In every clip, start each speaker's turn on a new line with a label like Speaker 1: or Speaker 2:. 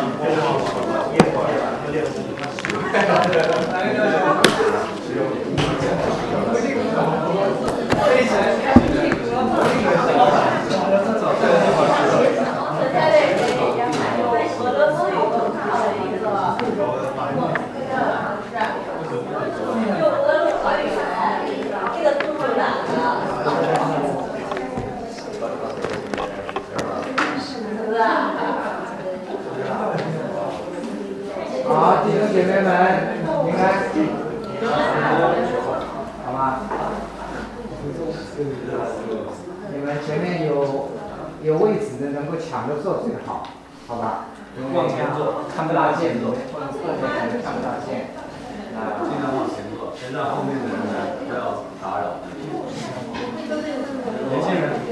Speaker 1: 好，弟兄姐妹们，平安，好吗？你们前面有位置的，能够抢着坐最好，好吧？
Speaker 2: 往前坐，
Speaker 1: 看不到线，后面可能看不到线。
Speaker 2: 尽量往前坐，先让后面的人不要打扰。年轻人。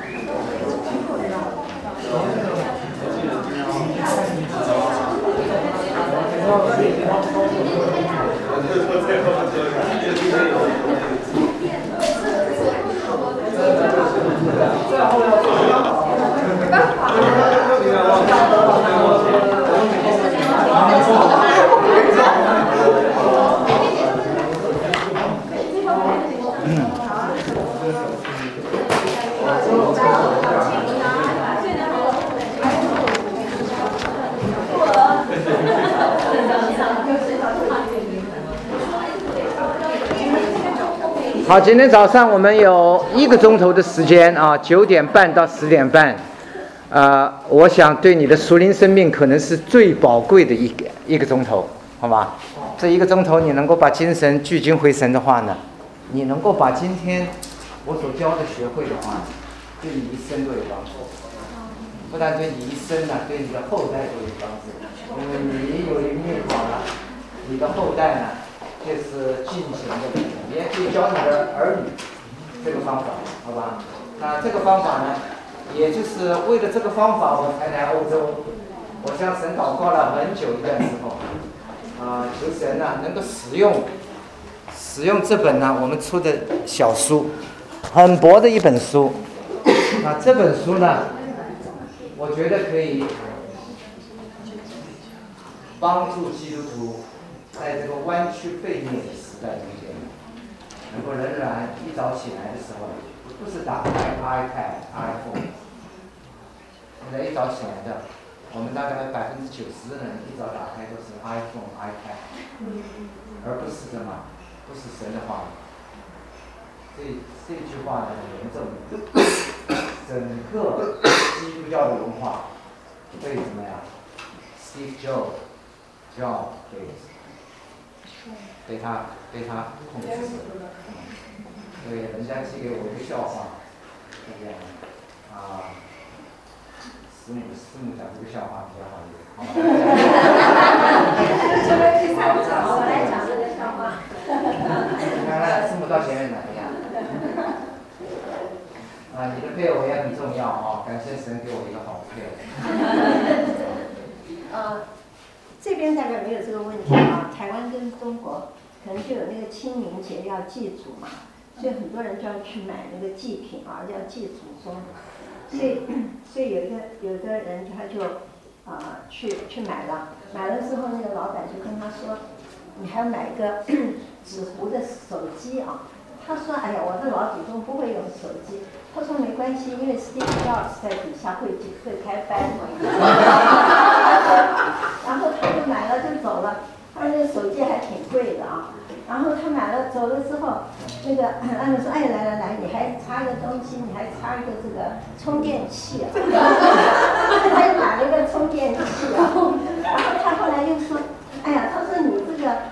Speaker 1: 好，今天早上我们有1个钟头的时间啊，9点半到10点半。我想对你的属灵生命可能是最宝贵的一个钟头，好吧？这1个钟头你能够把精神聚精会神的话呢，你能够把今天我所教的学会的话，对你一生都有帮助。不但对你一生呢，对你的后代都有帮助。因为你有灵命好了，你的后代呢，就是尽情的，你也可以教你的儿女这个方法，好吧？那这个方法呢，也就是为了这个方法我才来欧洲。我向神祷告了很久一段时候，求神呢能够使用这本呢我们出的小书，很薄的一本书。这本书呢，我觉得可以帮助基督徒在这个弯曲背面的时代中间，能够仍然一早起来的时候，不是打开 iPad、iPhone。现在一早起来的，我们大概90%的人一早打开都是 iPhone、iPad， 而不是什么，不是神的话。这句话呢很严重，整个基督教的文化被怎么样 ？Steve Jobs 被他控制住。对，人家寄给我一个笑话，这样师母讲这个笑话比较好一点。
Speaker 3: 我来讲这个笑话。
Speaker 1: 来，师母到前面来呀。你的配偶也很重要啊，感谢神给我一个好配偶。
Speaker 3: 这边大概没有这个问题啊。台湾跟中国可能就有那个清明节要祭祖嘛，所以很多人就要去买那个祭品啊，要祭祖宗。所以有的人他就去买了之后，那个老板就跟他说，你还要买一个纸糊的手机啊。他说，哎呀，我的老祖宗不会用手机。他说没关系，因为 Steve Jobs 在底下会开班嘛。然后他就买了就走了，他那个手机还挺贵的啊。然后他买了走了之后，那个他们说，哎，来，你还插一个东西，你还插一个这个充电器啊。他又买了一个充电器，然后他后来又说，哎呀，他说你这个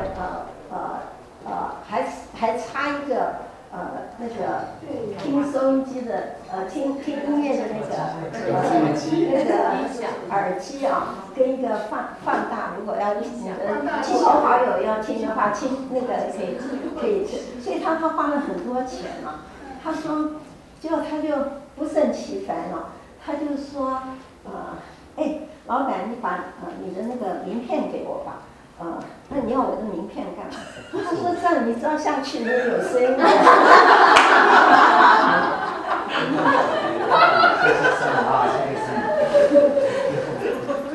Speaker 3: 还插一个那个听收音机的听音乐的那个耳机啊，跟一个放大，如果要你的亲朋好友要听的话，听那个可以，所以他花了很多钱嘛。他说，结果他就不胜其烦了，他就说老板，你把你的那个名片给我吧。那你要我的名片干嘛？他说这样你知道下去你也有声音。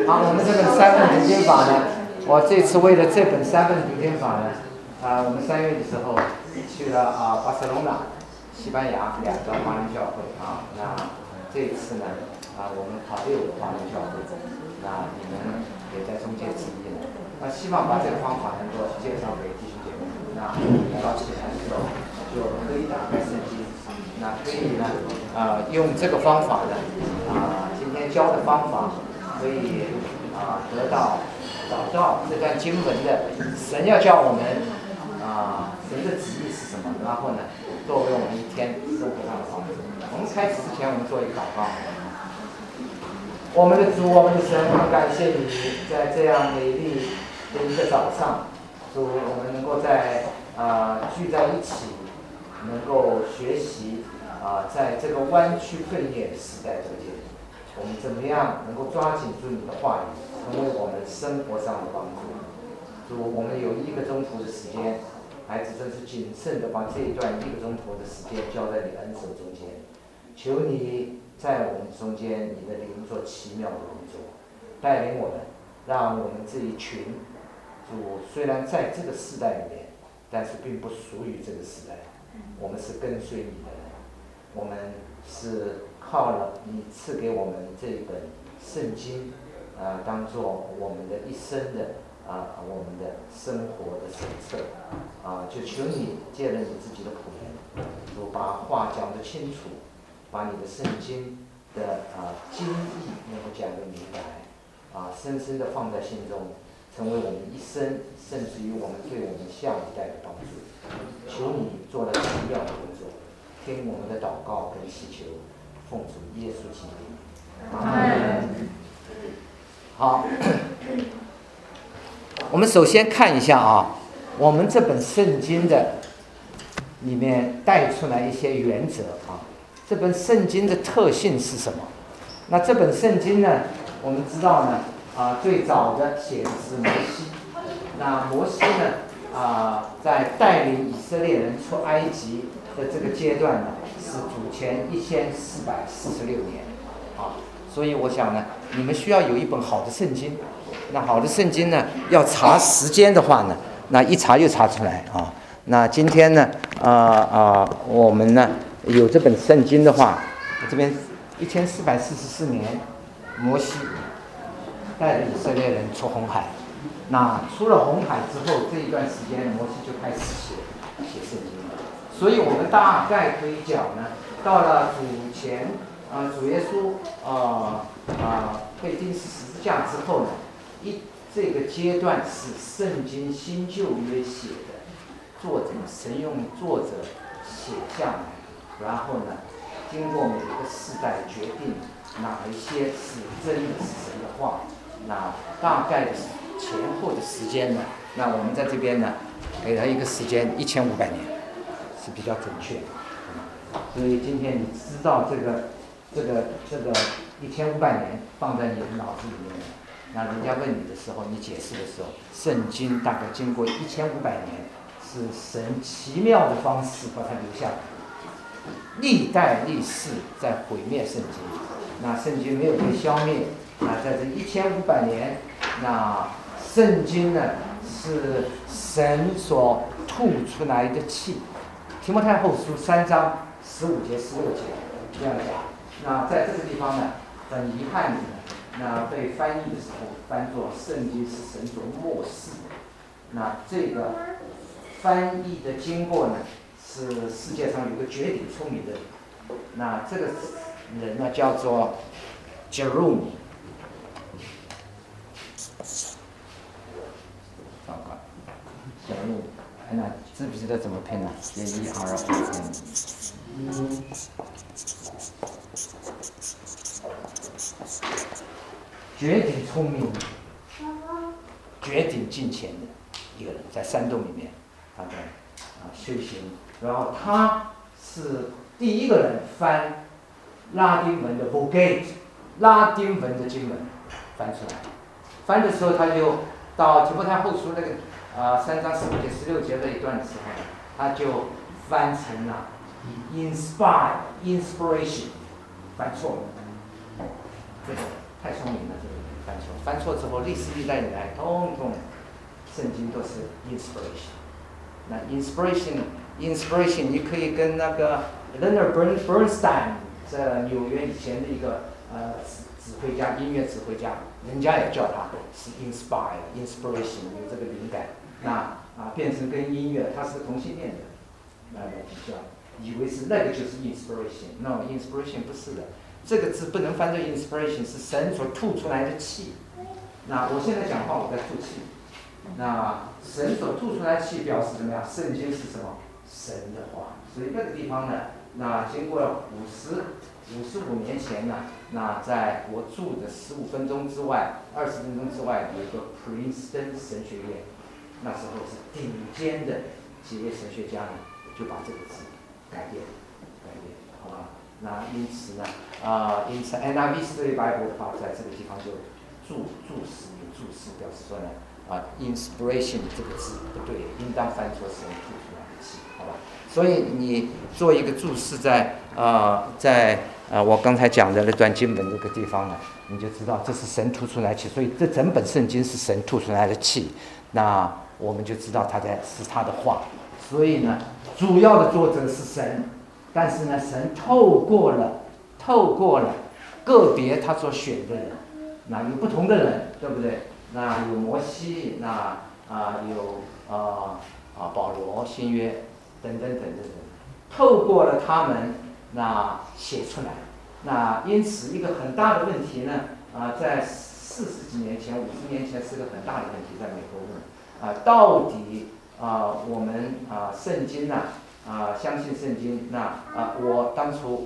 Speaker 1: 好，我们这本三份读经法呢，我这次为了这本三份读经法呢，我们3月的时候去了巴塞隆纳，西班牙2个华人教会啊。那这一次呢，我们跑6个华人教会，那你们也在中间之一呢。那希望把这个方法能够介绍给弟兄姐妹。那早起来的时候就可以打开圣经，那可以呢，用这个方法呢，今天教的方法。可以找到这段经文的神要叫我们神的旨意是什么，然后呢，作为我们一天生活上的帮助。我们开始之前，我们做一个祷告。我们的主，我们的神，我们感谢你，在这样美丽的一个早上，主，我们能够聚在一起，能够学习在这个弯曲分裂的时代中间。我们怎么样能够抓紧住你的话语，成为我们生活上的帮助？主，我们有1个钟头的时间，孩子真是谨慎的把这一段1个钟头的时间交在你恩手中间。求你在我们中间，你的灵做奇妙的工作，带领我们，让我们这一群主虽然在这个世代里面，但是并不属于这个时代。我们是跟随你的人，我们是靠了你赐给我们这本圣经，当做我们的一生的我们的生活的手册，就求你借着你自己的仆人，就把话讲得清楚，把你的圣经的经义能够讲得明白，深深地放在心中，成为我们一生，甚至于我们对我们下一代的帮助。求你做了奇妙的工作，听我们的祷告跟祈求。奉主耶稣基督，阿门。好，我们首先看一下我们这本圣经的里面带出来一些原则这本圣经的特性是什么？那这本圣经呢，我们知道呢，最早的写的是摩西。那摩西呢，在带领以色列人出埃及的这个阶段呢，是主前1446年所以我想呢，你们需要有一本好的圣经。那好的圣经呢，要查时间的话呢，那一查就查出来那今天呢，我们呢有这本圣经的话，这边1444年，摩西带着以色列人出红海。那出了红海之后，这一段时间，摩西就开始写圣经了。所以我们大概可以讲呢，到了主前主耶稣被钉死十字架之后呢，这个阶段是圣经新旧约写的，神用作者写下来，然后呢，经过每个世代决定哪一些是真的是神的话。那大概的前后的时间呢，那我们在这边呢给他一个时间1500年是比较准确的。所以今天你知道这个1500年放在你的脑子里面，那人家问你的时候，你解释的时候，圣经大概经过1500年，是神奇妙的方式把它留下来，历代历世在毁灭圣经，那圣经没有被消灭。那在这1500年，那圣经呢是神所吐出来的气。提摩太后书3章15节、16节这样讲。那在这个地方呢，很遗憾的，那被翻译的时候翻作圣经是神所默示。那这个翻译的经过呢，是世界上有个绝顶聪明的人，那这个人呢叫做 Jerome。小路，那知不知道怎么拼呢？JEROM。绝顶聪明，绝顶近前的一个人，在山洞里面，他在修行。然后他是第一个人翻拉丁文的 Vulgate， 拉丁文的经文翻出来。翻的时候，他就到提摩太后书那个3章15节、16节这一段的时候，他就翻成了 inspiration， 翻错了，这个太聪明了，这个犯错，犯错之后历史历代以来，通通圣经都是 inspiration。那 inspiration 你可以跟那个 Leonard Bernstein 这纽约以前的一个指挥家，音乐指挥家，人家也叫他是 inspiration 有这个灵感。那变成跟音乐，他是同性恋的，来比较，以为是那个就是 inspiration。No inspiration 不是的，这个字不能翻作 inspiration， 是神所吐出来的气。那我现在讲话我在吐气。那神所吐出来的气表示怎么样？圣经是什么？神的话。所以那个地方呢，那经过55年前呢，那在我住的15分钟之外，20分钟之外有一个 Princeton 神学院，那时候是顶尖的几位神学家呢，就把这个字改变，好吧？那因此呢，因此 NIV Study Bible 的话，在这个地方就注释表示说呢。inspiration 这个字不对，应当翻作神吐出来的气，好吧？所以你做一个注释在我刚才讲的那段经文这个地方呢，你就知道这是神吐出来的气，所以这整本圣经是神吐出来的气，那我们就知道是他的话。所以呢，主要的作者是神，但是呢，神透过了个别他所选的人，那有不同的人，对不对？那有摩西，那有保罗新约等等，透过了他们那写出来。那因此一个很大的问题呢，在40几年前、50年前是个很大的问题，在美国问到底我们圣经呢相信圣经，那我当初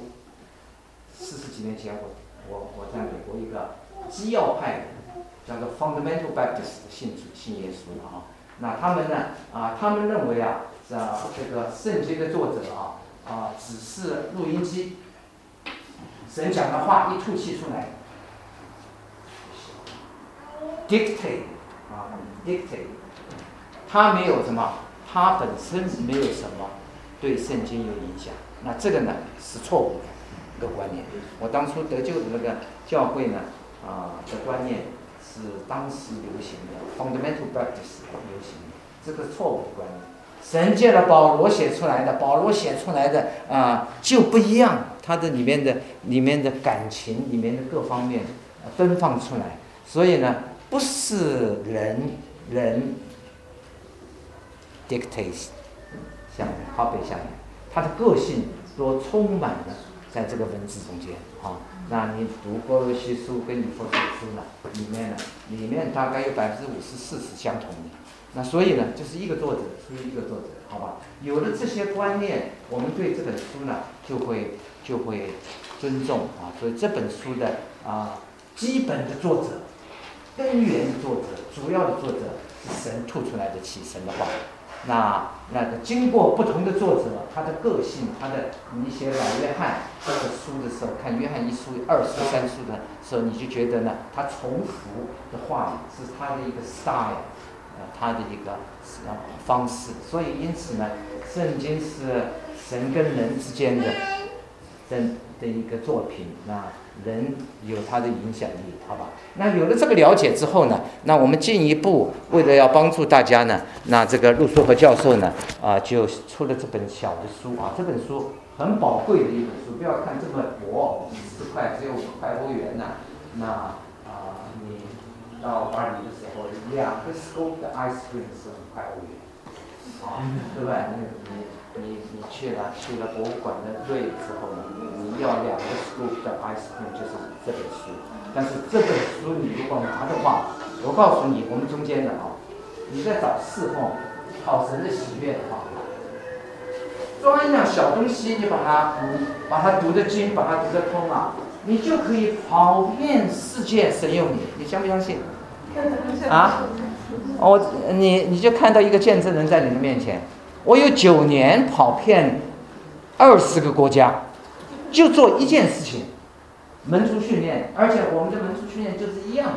Speaker 1: 40几年前我在美国一个基要派的。叫做 Fundamental Baptist 信耶稣的那他们呢他们认为这个圣经的作者只是录音机，神讲的话一吐气出来 ，dictate， 他没有什么，他本身没有什么对圣经有影响。那这个呢是错误的一个观念。我当初得救的那个教会呢的观念。是当时流行的 Fundamental Baptist 流行的，这个错误的观念。神借了保罗写出来的就不一样，它的里面的感情，里面的各方面奔放出来。所以呢，不是人 dictate 下来，copy 下来，他的个性都充满了在这个文字中间那你读哥罗西书跟以弗所书呢，里面大概有50%、40%相同的。那所以呢，就是一个作者出于一个作者，好吧？有了这些观念，我们对这本书呢就会尊重所以这本书的基本的作者、根源的作者、主要的作者是神吐出来的气，神的话。那个经过不同的作者，他的个性，你写老约翰这个书的时候，看约翰1书、2书、3书的时候，你就觉得呢，他重复的话语是他的一个 style， 他的一个方式。所以因此呢，圣经是神跟人之间的一个作品，那人有他的影响力，好吧？那有了这个了解之后呢，那我们进一步为了要帮助大家呢，那这个陆书和教授呢就出了这本小的书这本书很宝贵的一本书，不要看这么薄，10块，只有5块欧元那你到巴黎的时候，2个 scoop 的 ice cream 是5块欧元对不对？你去了博物馆的队之后呢，你要2个 scoop 的 ice cream 就是这本书。但是这本书你如果拿的话，我告诉你，我们中间的你在找侍奉、讨神的喜悦装一样小东西，你把它读得精，把它读得通你就可以跑遍世界，神用你相不相信？你就看到一个见证人在你的面前。我有9年跑遍20个国家，就做一件事情，门徒训练，而且我们的门徒训练就是一样。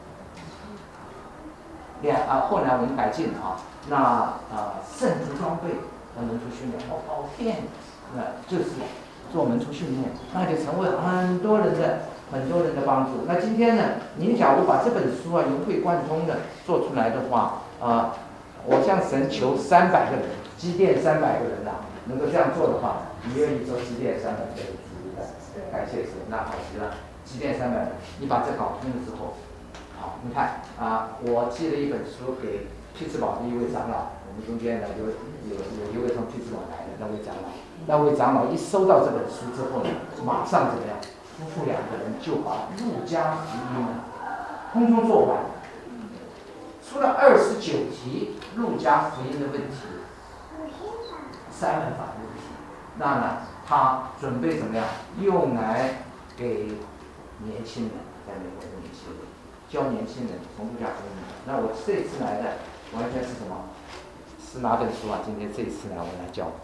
Speaker 1: 后来我们改进圣徒装备门徒训练，跑遍就是做门徒训练，那就成为很多人的很多人的帮助。那今天呢，您假如把这本书啊融会贯通的做出来的话，我向神求300个人，积淀300个人啊，能够这样做的话，你愿意做积淀300个人？感谢神，那好极了，积淀300人，你把这搞通了之后，好，你看我寄了一本书给匹兹堡的一位长老，我们中间呢有一位从匹兹堡来的那位长老，那位长老一收到这本书之后呢，马上怎么样？夫妇2个人就把路加福音通通做完，出了29题路加福音的问题，3门法的问题，那呢他准备怎么样用来给年轻人，在美国的年轻人教年轻人从路加福音。那我这次来的完全是什么？是哪本书啊？今天这次呢我来教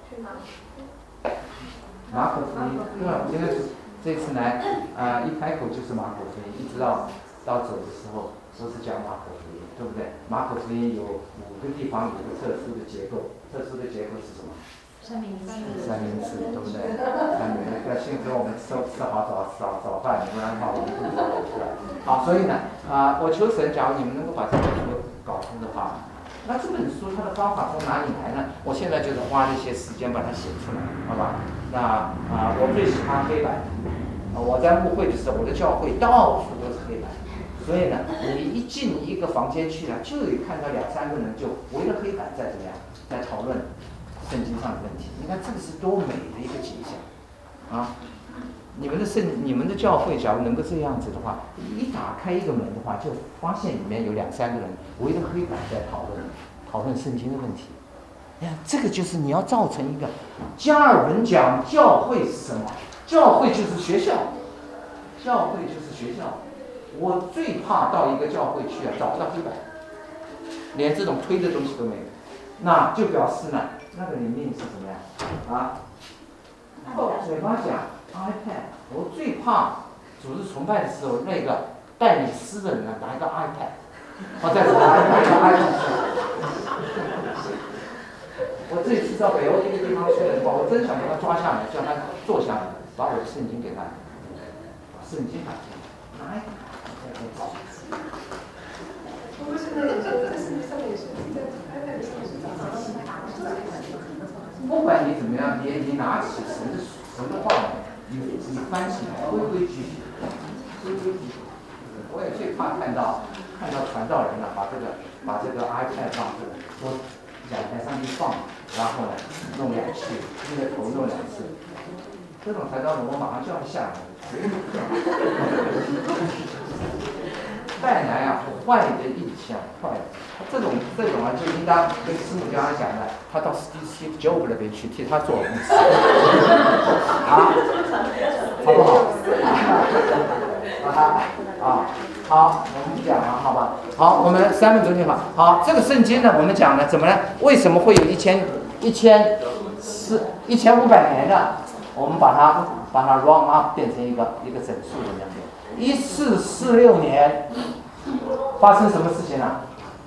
Speaker 1: 马可福音，因为这次来一开口就是马可福音，一直到走的时候都是讲马可福音，对不对？马可福音有5个地方有个特殊的结构，特殊的结构是什么？三明治，对不对？幸亏我们吃好早饭，不然的话我们不早出来。好，所以呢我求神，假如你们能够把这本书搞通的话，那这本书它的方法从哪里来呢？我现在就是花了一些时间把它写出来，好吧？那我最喜欢黑板，我在牧会的时候，我的教会到处都是黑板，所以呢，你一进一个房间去就有看到2、3个人就围着黑板在怎么样，在讨论圣经上的问题。你看这个是多美的一个景象啊！你们的教会假如能够这样子的话，一打开一个门的话，就发现里面有2、3个人围着黑板在讨论圣经的问题。这个就是你要造成一个加尔文讲教会是什么？教会就是学校，教会就是学校。我最怕到一个教会去找不到黑板，连这种推的东西都没有，那就表示呢，那个里面是怎么样靠嘴巴讲 iPad。我最怕组织崇拜的时候，那个带领诗的人拿一个 iPad， 再拿一个 iPad。我这次到北欧一个地方去的话，我真想把他抓下来，叫他坐下来，把我的圣经给他，把圣经拿进来，拿一个，再找。我们现在也是在圣经上面也是，在 iPad 上面是找到不管你怎么样，你拿起神的话，你翻起来，规规矩矩，规规矩矩。我也最怕看到传道人把这个 iPad 放这个说讲台上去放。然后呢，弄2次，那个头弄2次，这种传道人我马上就要下来，带来坏的印象，坏的。这种就应当跟师母刚刚讲的，他到 Steve Jobs 那边去替他做公司，好不好？好，我们讲了，好吧？好，我们3分钟就好。好，这个圣经呢，我们讲了怎么呢？为什么会有1500年的？我们把它 round up 变成一个整数的那样子。1446年发生什么事情呢？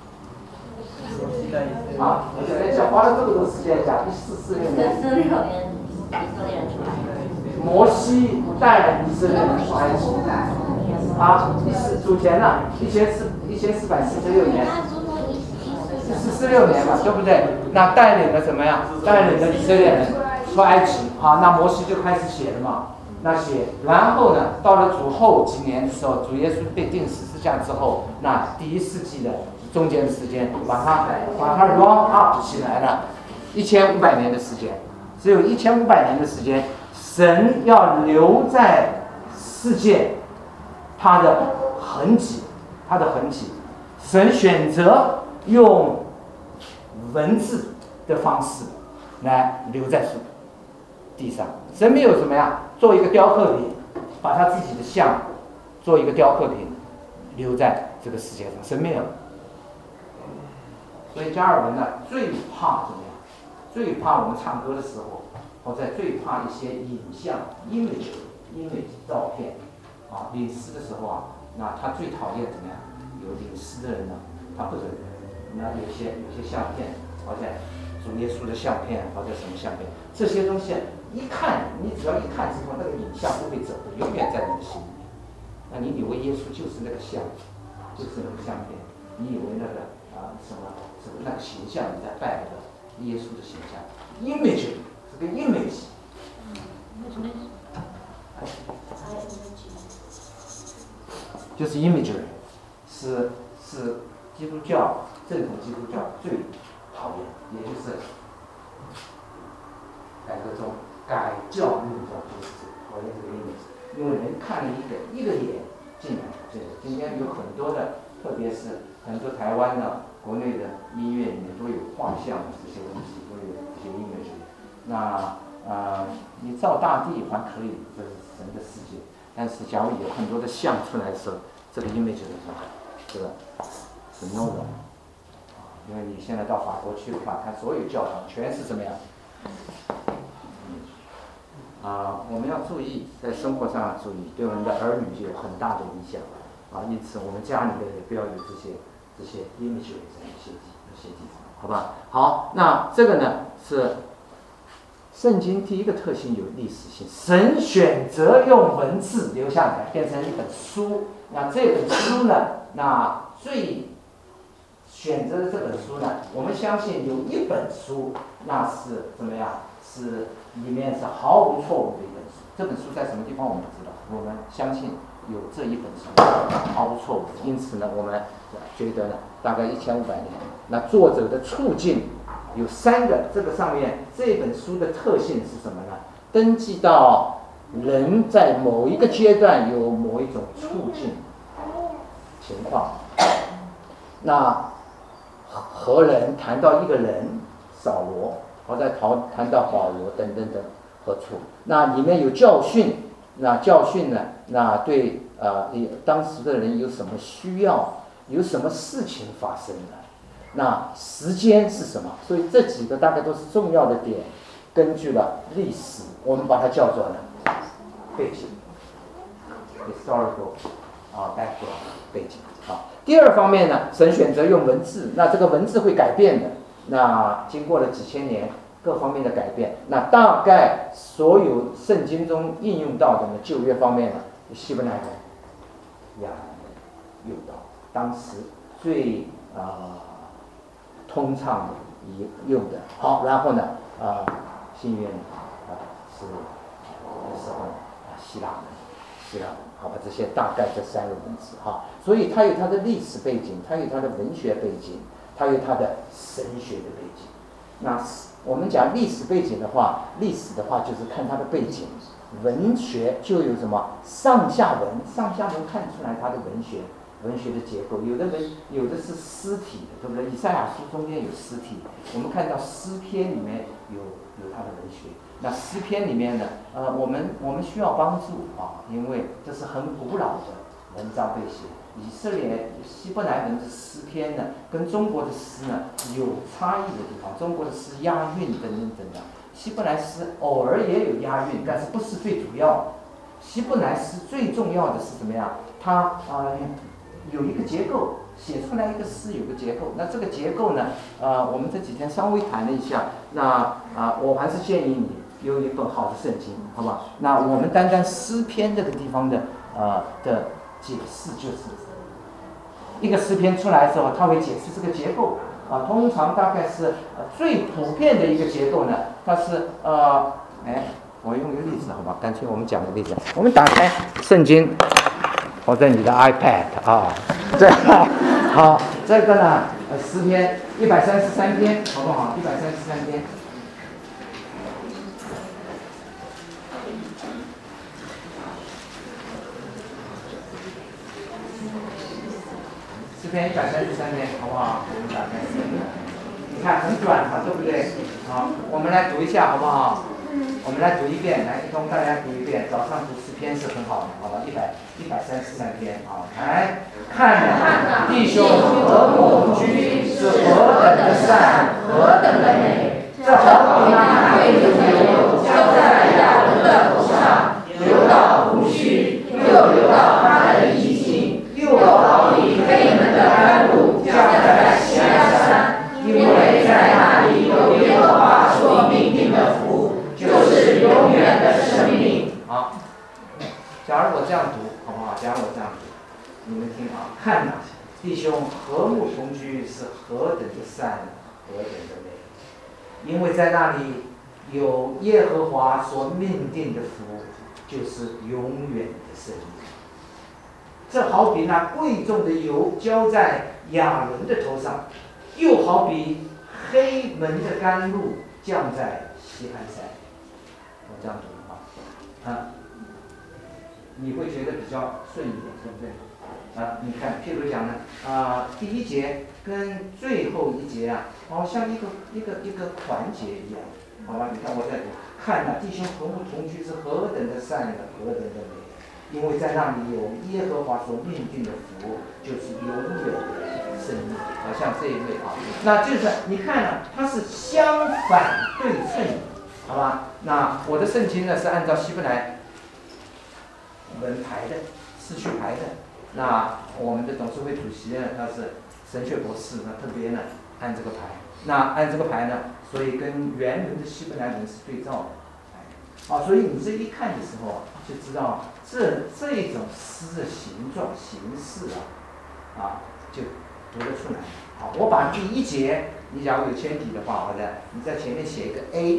Speaker 1: 我现在讲花了这么多时间讲1446年。1446年，以色列人出来。摩西带以色列人出埃及。主前了1446年，1446年嘛，对不对？那带领了怎么样？带领了以色列人出埃及。好，那摩西就开始写了嘛。那写，然后呢，到了主后几年的时候，主耶稣被钉十字架之后，那第1世纪的中间的时间，把它 round up 起来了，1500年的时间，只有1500年的时间，神要留在世界他的痕迹，神选择用文字的方式来留在地上。神没有怎么样做一个雕刻品，把他自己的像做一个雕刻品留在这个世界上，神没有。所以加尔文呢最怕怎么样？最怕我们唱歌的时候，或者最怕一些影像 image 照片领诗的时候那他最讨厌怎么样？有领诗的人呢，他不准。那有些相片，或者主耶稣的相片，或者什么相片，这些东西一看，你只要一看之后，那个影像不会走的，永远在你的心里面。 那你以为耶稣就是那个像，就是那个相片，你以为那个什么那个形象你在拜那个耶稣的形象 ，image 是个 image。就是 imagery， 是基督教正统基督教最讨厌，也就是改革中改教运动就是讨厌这个 image， 因为人看了一个脸进来，这个今天有很多的，特别是很多台湾的国内的医院里面都有画像这些东西，都有这些 image。那你造大地还可以，这是神的世界。但是假如有很多的像出来的时候，这个 image 的时候，这个是 no 的，因为你现在到法国去的话，它所有教堂全是怎么样？我们要注意，在生活上注意，对我们的儿女就有很大的影响因此我们家里面也不要有这些 image 这些记载，好吧？好，那这个呢是圣经第一个特性有历史性，神选择用文字留下来变成一本书。那这本书呢，那最选择的这本书呢，我们相信有一本书，那是怎么样？是里面是毫无错误的一本书。这本书在什么地方我们不知道，我们相信有这一本书毫无错误。因此呢，我们觉得呢，大概1500年，那作者的处境有3个，这个上面这本书的特性是什么呢？登记到人在某一个阶段有某一种处境情况，那何人谈到一个人扫罗，或者谈到保罗等等等何处？那里面有教训，那教训呢？那对当时的人有什么需要？有什么事情发生呢？那时间是什么？所以这几个大概都是重要的点，根据了历史，我们把它叫做呢背景 ，historical background 背景。好，第二方面呢，神选择用文字，那这个文字会改变的。那经过了几千年，各方面的改变，那大概所有圣经中应用到的呢，旧约方面呢，希伯来人、亚兰人用到，当时最通畅的用的。好，然后呢，新约是那时候希腊人，好吧，这些大概这3个文字哈，所以它有它的历史背景，它有它的文学背景，它有它的神学的背景。那我们讲历史背景的话，历史的话就是看它的背景，文学就有什么上下文看出来它的文学的结构，有的是诗体的，对不对？以赛亚书中间有诗体，我们看到诗篇里面有它的文学。那诗篇里面呢，我们需要帮助因为这是很古老的文章被写。以色列希伯来文的诗篇呢，跟中国的诗呢有差异的地方。中国的诗押韵等等等等，希伯来诗偶尔也有押韵，但是不是最主要。希伯来诗最重要的是怎么样？它有一个结构，写出来一个诗有个结构。那这个结构呢，我们这几天稍微谈了一下。那我还是建议你有一本好的圣经，好吧？那我们单单诗篇这个地方的解释，就是一个诗篇出来之后，它会解释这个结构通常大概是最普遍的一个结构呢，它是我用一个例子好吧？干脆我们讲个例子，我们打开圣经或者你的 iPad 好，这个呢诗篇133篇，好不好？133篇。诗篇133篇，好不好？我们打开，你看很短嘛，对不对？好，我们来读一下，好不好？我们来读一遍，来一同大家读一遍。早上读诗篇是很好的，好吧？133篇，好，来看弟兄和睦同居是何等的善，何等的美！这好比那对流的油浇在亚伦的头上，流到胡须，又流到他的衣襟，又好比黑门的甘露降在锡安山，因为在那里有耶和华所命定的福。就是永远的生命。好，假如我这样读，好不好？假如我这样弟兄和睦同居是何等的善，何等的美！因为在那里有耶和华所命定的福，就是永远的生命。这好比那贵重的油浇在亚伦的头上，又好比黑门的甘露降在锡安山。我这样读啊，你会觉得比较顺一点，对不对？你看，譬如讲呢，第一节跟最后一节啊，像一个团结一样，好吧？你看我在读，看啊，弟兄和睦同居是何等的善的，何等的美！因为在那里有耶和华所命定的福，就是永远的生命。像这一位啊，那就是你看呢，它是相反对称的，好吧？那我的圣经呢是按照希伯来文排的，次序排的。那我们的董事会主席呢，他是神学博士，那特别呢按这个排。那按这个排呢，所以跟原文的希伯来文是对照的。所以你这一看的时候就知道这种诗的形状形式就读得出来。好，我把第一节，你假如有铅笔的话，你在前面写一个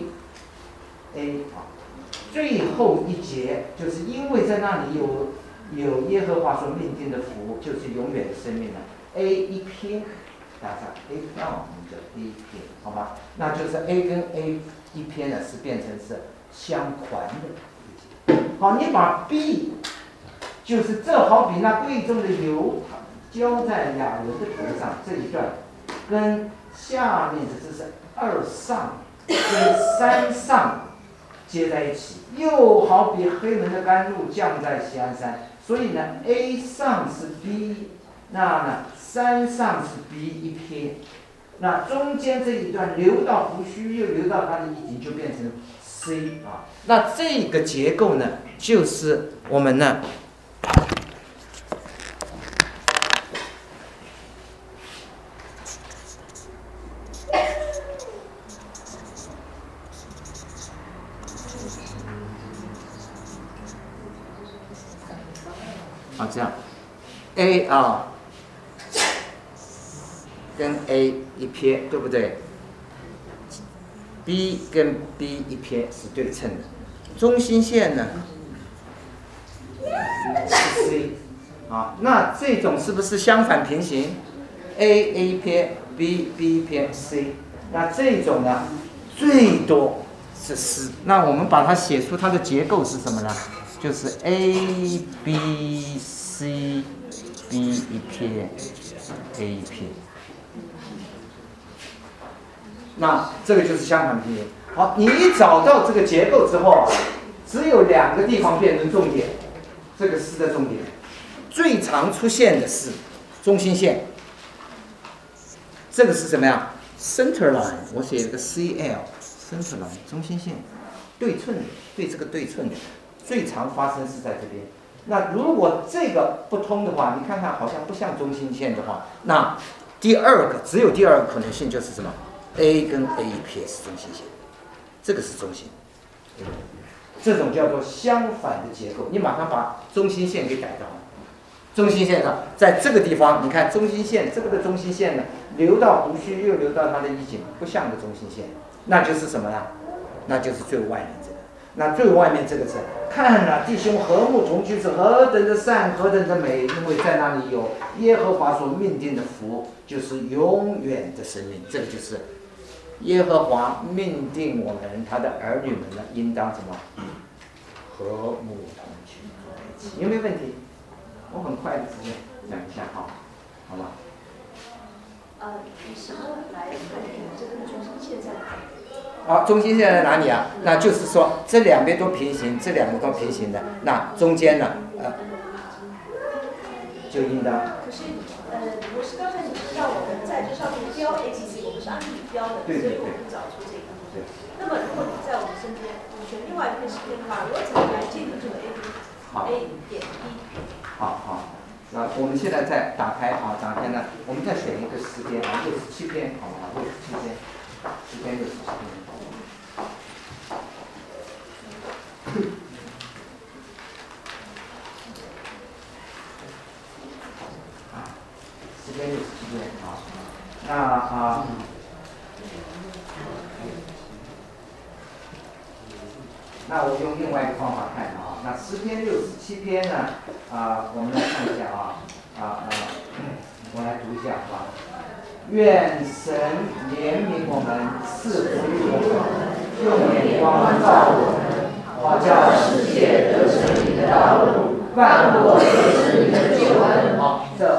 Speaker 1: A 最后一节就是因为在那里有耶和华所命定的福，就是永远的生命了。A 一篇加上 A 票，我们叫 A 篇，好吗？那就是 A 跟 A 一篇呢是变成是相环的。好，你把 B 就是这好比那贵重的油浇在亚伦的头上这一段，跟下面的这是2上跟3上接在一起，又好比黑门的甘露降在锡安山。所以呢 A 上是 B， 那3上是 B 一篇，那中间这一段流到胡须又流到它的衣襟，就变成 C 那这个结构呢，就是我们呢这样 A 跟 A 一撇，对不对？ B 跟 B 一撇是对称的，中心线呢是 C 那这种是不是相反平行 ？A 撇 B 撇 C， 那这种呢最多是 4。那我们把它写出它的结构是什么呢？就是 A B C B 一撇 A 一撇。那这个就是相反平行。好，你一找到这个结构之后只有2个地方变成重点，这个诗的重点，最常出现的是中心线，这个是什么呀 ？center line， 我写了个 CL center line， 中心线，对称的，对这个对称的，最常发生是在这边。那如果这个不通的话，你看看好像不像中心线的话，那只有第二个可能性就是什么？ A 跟 A 一撇是中心线，这个是中心，这种叫做相反的结构。你马上把中心线给改到，中心线上，在这个地方，你看中心线这个的中心线呢，流到胡须又流到它的衣襟，不像个中心线，那就是什么呢？那就是最外面这个。那最外面这个字，看了弟兄和睦同居是何等的善，何等的美，因为在那里有耶和华所命定的福，就是永远的生命。这个就是耶和华命定我们他的儿女们呢，应当什么？和睦同居在一起。有没有问题？我很快的时间讲一下好吧？
Speaker 4: 以什么来判定这个中心线在哪里？
Speaker 1: 中心线在哪里啊？那就是说这2边都平行，这2个都平行的，那中间呢，就应当。
Speaker 4: 可是，我是刚才你是让我们在这上面标 ABC， 我们是按理标的，
Speaker 1: 对
Speaker 4: 所以我们找出这个。对。那么，如果你在我们身边选另外一片时间的话，我怎么来界定这个 A 点 B？
Speaker 1: 好。那我们现在再打开呢，我们再选一个时间67篇，好吗？67篇，时间67篇。时间篇67篇啊。那那我用另外一个方法看啊。那诗篇67篇呢我们来看一下我来读一下啊。愿神怜悯我们，赐福于我们，用眼光照我们，好叫世界得知你的道路，万国得知你的救恩。好，这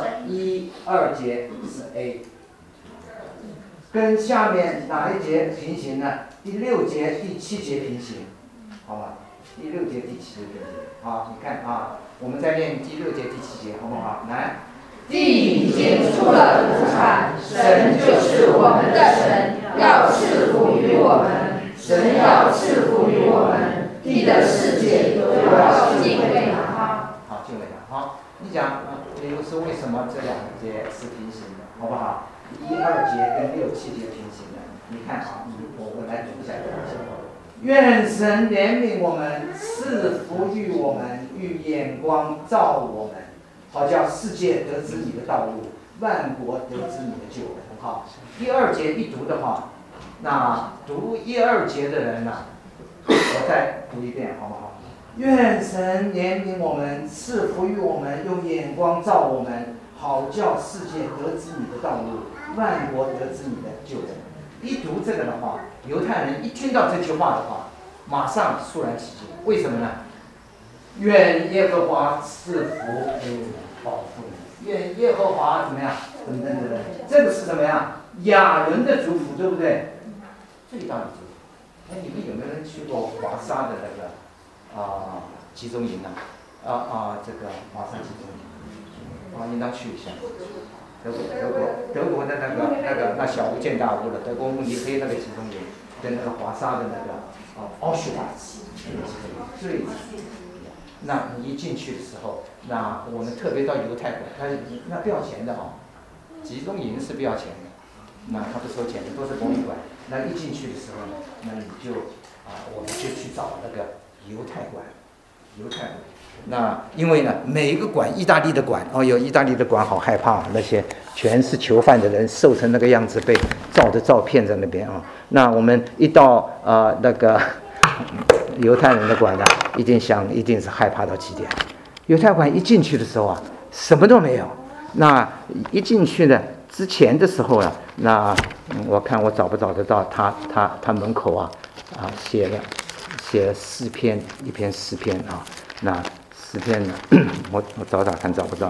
Speaker 1: 1、2节是 A， 跟下面哪一节平行呢？第6节、第7节平行，好吧？第6节、第7节平行。好，你看我们再念第6节、第7节，好不好？来。
Speaker 5: 地已经出了土产，神就是我们的神，要赐福于我们，神要赐福于我们，地的世界都要敬畏他。
Speaker 1: 好，敬畏他。好，你讲，比如说为什么这2节是平行的，好不好？1、2节跟6、7节平行的，你看我来读一下。愿神怜悯我们，赐福于我们，用眼光照我们。好叫世界得知你的道路，万国得知你的救恩。好，1、2节一读的话，那读1、2节的人我再读一遍，好不好？愿神怜悯我们，赐福于我们，用眼光照我们，好叫世界得知你的道路，万国得知你的救恩。一读这个的话，犹太人一听到这句话的话，马上肃然起敬。为什么呢？愿耶和华赐福给我们，保护你。愿耶和华怎么样？等等等等，这个是怎么样？亚伦的族谱，对不对？最大的族谱。你们有没有人去过华沙的那个集中营呢？这个华沙集中营，应当去一下。德国的那小巫见大巫了，德国慕尼黑那个集中营，跟那个华沙的那个奥许瓦茨最。那你一进去的时候，那我们特别到犹太馆，那不要钱的集中营是不要钱的，那他不收钱的，都是博物馆。那一进去的时候呢，那你就我们就去找那个犹太馆。那因为呢，每一个馆，意大利的馆有意大利的馆好害怕，那些全是囚犯的人瘦成那个样子，被照的照片在那边那我们一到那个犹太人的馆一定是害怕到极点。犹太馆一进去的时候什么都没有。那一进去呢，之前的时候那我看我找不找得到他门口写诗篇，一篇诗篇那诗篇呢，我找看找不到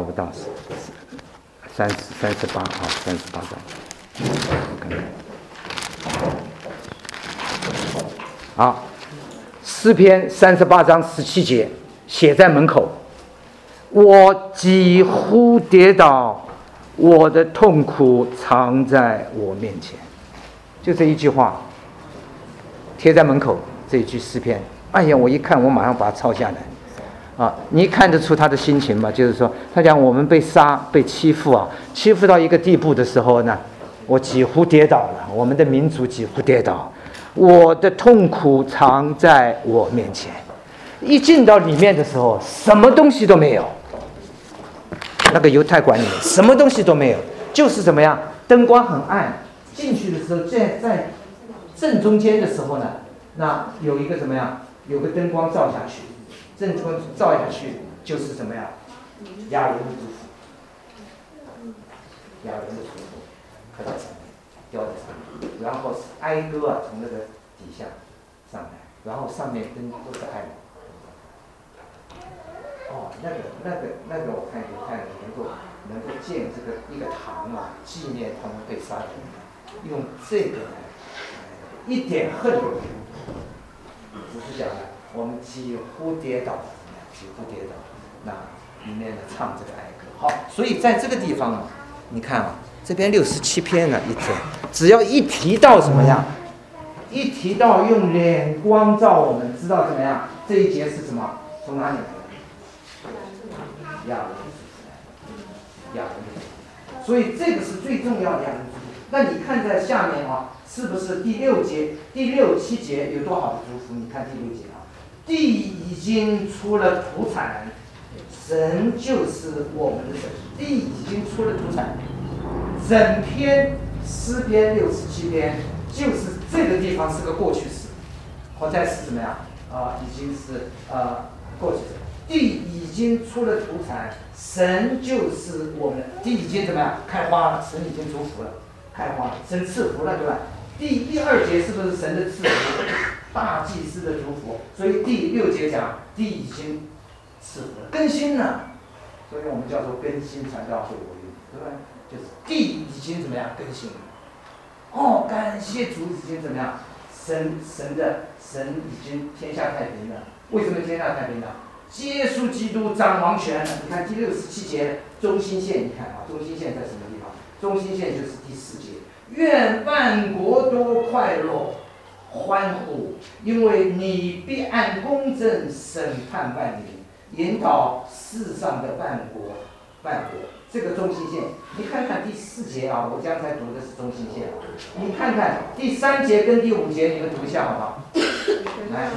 Speaker 1: 38 38章，我看看。好，诗篇38章17节写在门口，我几乎跌倒，我的痛苦藏在我面前，就这一句话贴在门口，这一句诗篇。哎呀，我一看，我马上把它抄下来你看得出他的心情吗？就是说他讲我们被杀被欺负欺负到一个地步的时候呢，我几乎跌倒了，我们的民族几乎跌倒，我的痛苦藏在我面前。一进到里面的时候，什么东西都没有，那个犹太馆里面什么东西都没有，就是怎么样，灯光很暗。进去的时候，在正中间的时候呢，那有一个怎么样，有个灯光照下去，正中照下去就是怎么样，亚伦的族谱，刻在上面，雕在上面，然后哀歌从那个底下上来，然后上面灯都是爱。那个我看犹太人能够建这个一个堂纪念他们被杀的人，用这个一点恨都没有，只是讲我们几乎跌倒，那里面唱这个哀歌。好，所以在这个地方你看这边67篇一整，只要一提到什么样，一提到用脸光照我们，知道怎么样，这一节是什么，从哪里来的？亚伦的，所以这个是最重要的亚伦族谱。那你看在下面是不是第6节、第6、7节有多好的祝福？你看第6节地已经出了土产，神就是我们的神。 地已经出了土产。整篇诗篇67篇就是这个地方是个过去式，或在是怎么样已经是过去式。地已经出了土产，神就是我们地已经怎么样开花了，神已经祝福了，开花了，神赐福了，对吧？第2节是不是神的赐福？大祭司的祝福，所以第6节讲地已经赐福了，更新了，所以我们叫做更新传道会我运，对吧？就是地已经怎么样更新了？感谢主已经怎么样？神已经天下太平了。为什么天下太平了？耶稣基督掌王权了。你看第67节中心线，你看中心线在什么地方？中心线就是第4节，愿万国都快乐欢呼，因为你必按公正审判万民，引导世上的万国。这个中心线，你看看第4节我刚才读的是中心线你看看第3节跟第5节，你们读一下好不好？来，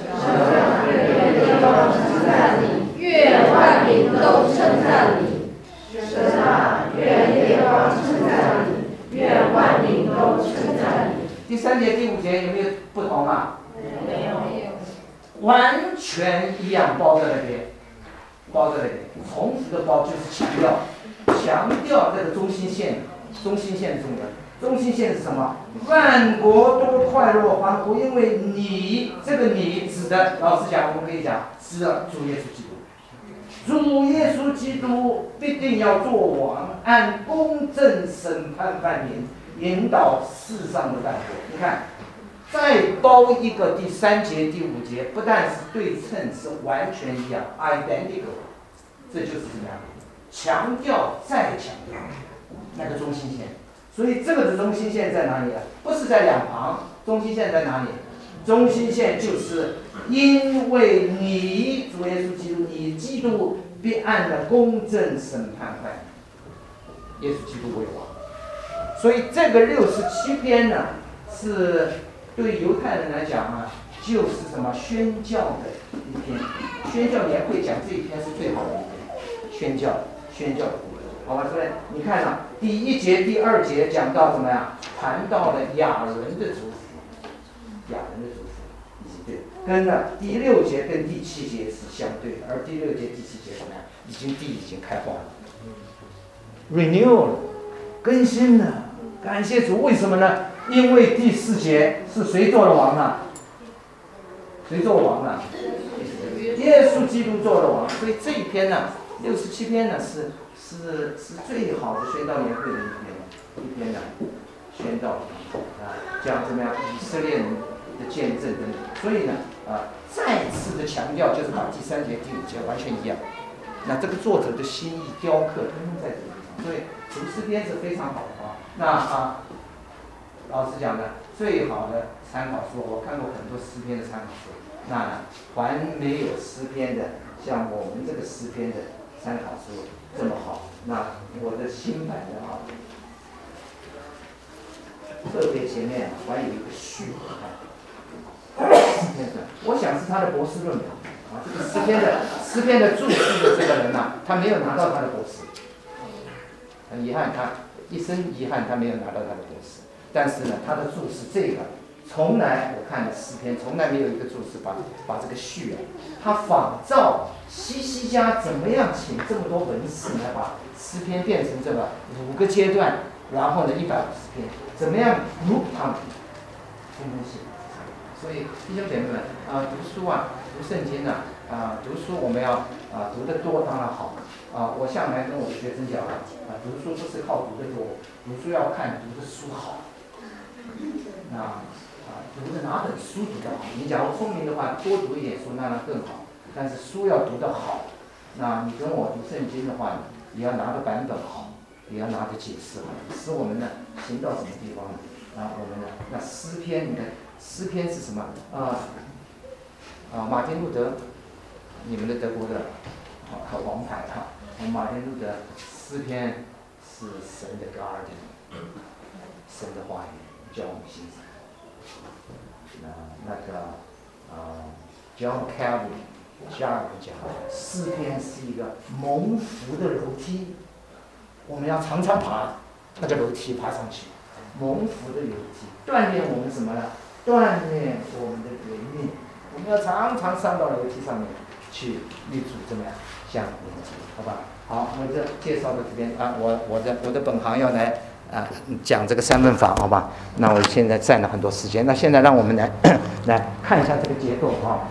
Speaker 5: 愿万民都称赞你，神啊，愿列邦称赞你，愿万民都称赞你。
Speaker 1: 第3节、第5节有没有不同啊？
Speaker 5: 没有，
Speaker 1: 完全一样，包在那边，重复的包就是强调这个中心线重要。中心线是什么？万国都快乐欢呼，因为你这个你指的，老实讲，我们可以讲指的主耶稣基督。主耶稣基督必定要做王，按公正审判万民，引导世上的万国。你看，再包一个第3节、第5节，不但是对称，是完全一样 ，identical。这就是怎么样？强调再强调那个中心线。所以这个的中心线在哪里啊？不是在两旁，中心线在哪里？中心线就是因为你主耶稣基督，你基督必按的公正审判万民，耶稣基督为王。所以这个67篇呢，是对犹太人来讲就是什么宣教的一篇。宣教年会讲这一篇是最好的一篇，宣教。好吧，所以你看第1节、第2节讲到怎么样？谈到了亚伦的祝福，对，跟第6节跟第7节是相对的，而第6节、第7节怎么样？地已经开花了 ，renew 了，更新了，感谢主。为什么呢？因为第4节是谁做了王啊？谁做王啊？耶稣基督做了王，所以这一篇呢，67篇呢是最好的宣道年会的一篇呢，宣道讲怎么样以色列人的见证等等。所以呢再次的强调，就是把第3节、第5节完全一样。那这个作者的心意雕刻通通在这个地方，所以读诗篇是非常好的那老实讲呢，最好的参考书，我看过很多诗篇的参考书，那还没有诗篇的像我们这个诗篇的参考书这么好。那我的新版的特别前面还有一个序，我想是他的博士论文这个诗篇的注释的这个人他没有拿到他的博士，很遗憾，他一生遗憾他没有拿到他的博士。但是呢，他的注释这个从来我看的诗篇从来没有一个注释把这个序他仿照西西家怎么样请这么多文士来把诗篇变成这个5个阶段，然后呢150篇，怎么样group他们分析。所以弟兄姐妹们读书读圣经读书我们要读得多当然好我向来跟我的学生讲读书不是靠读得多，读书要看读的书好。读的哪本书读得好？你假如聪明的话，多读一点书那更好。但是书要读得好，那你跟我读圣经的话，也要拿的版本好，也要拿的解释好，使我们呢行到什么地方呢？我们呢，那诗篇，你看诗篇是什么？马丁路德，你们的德国的王牌马丁路德诗篇是神的 garden， 神的话语教我们欣赏。John Calvin 加尔文讲，诗篇是一个蒙福的楼梯， 我们要常常爬那个楼梯爬上去，蒙福的楼梯，锻炼我们什么呢？锻炼我们的灵命。我们要常常上到楼梯上面去与主怎么样相连接，好吧？好，我这介绍到这边啊，我的本行要来讲这个三问法，好吧？那我现在占了很多时间，那现在让我们来看一下这个结构啊。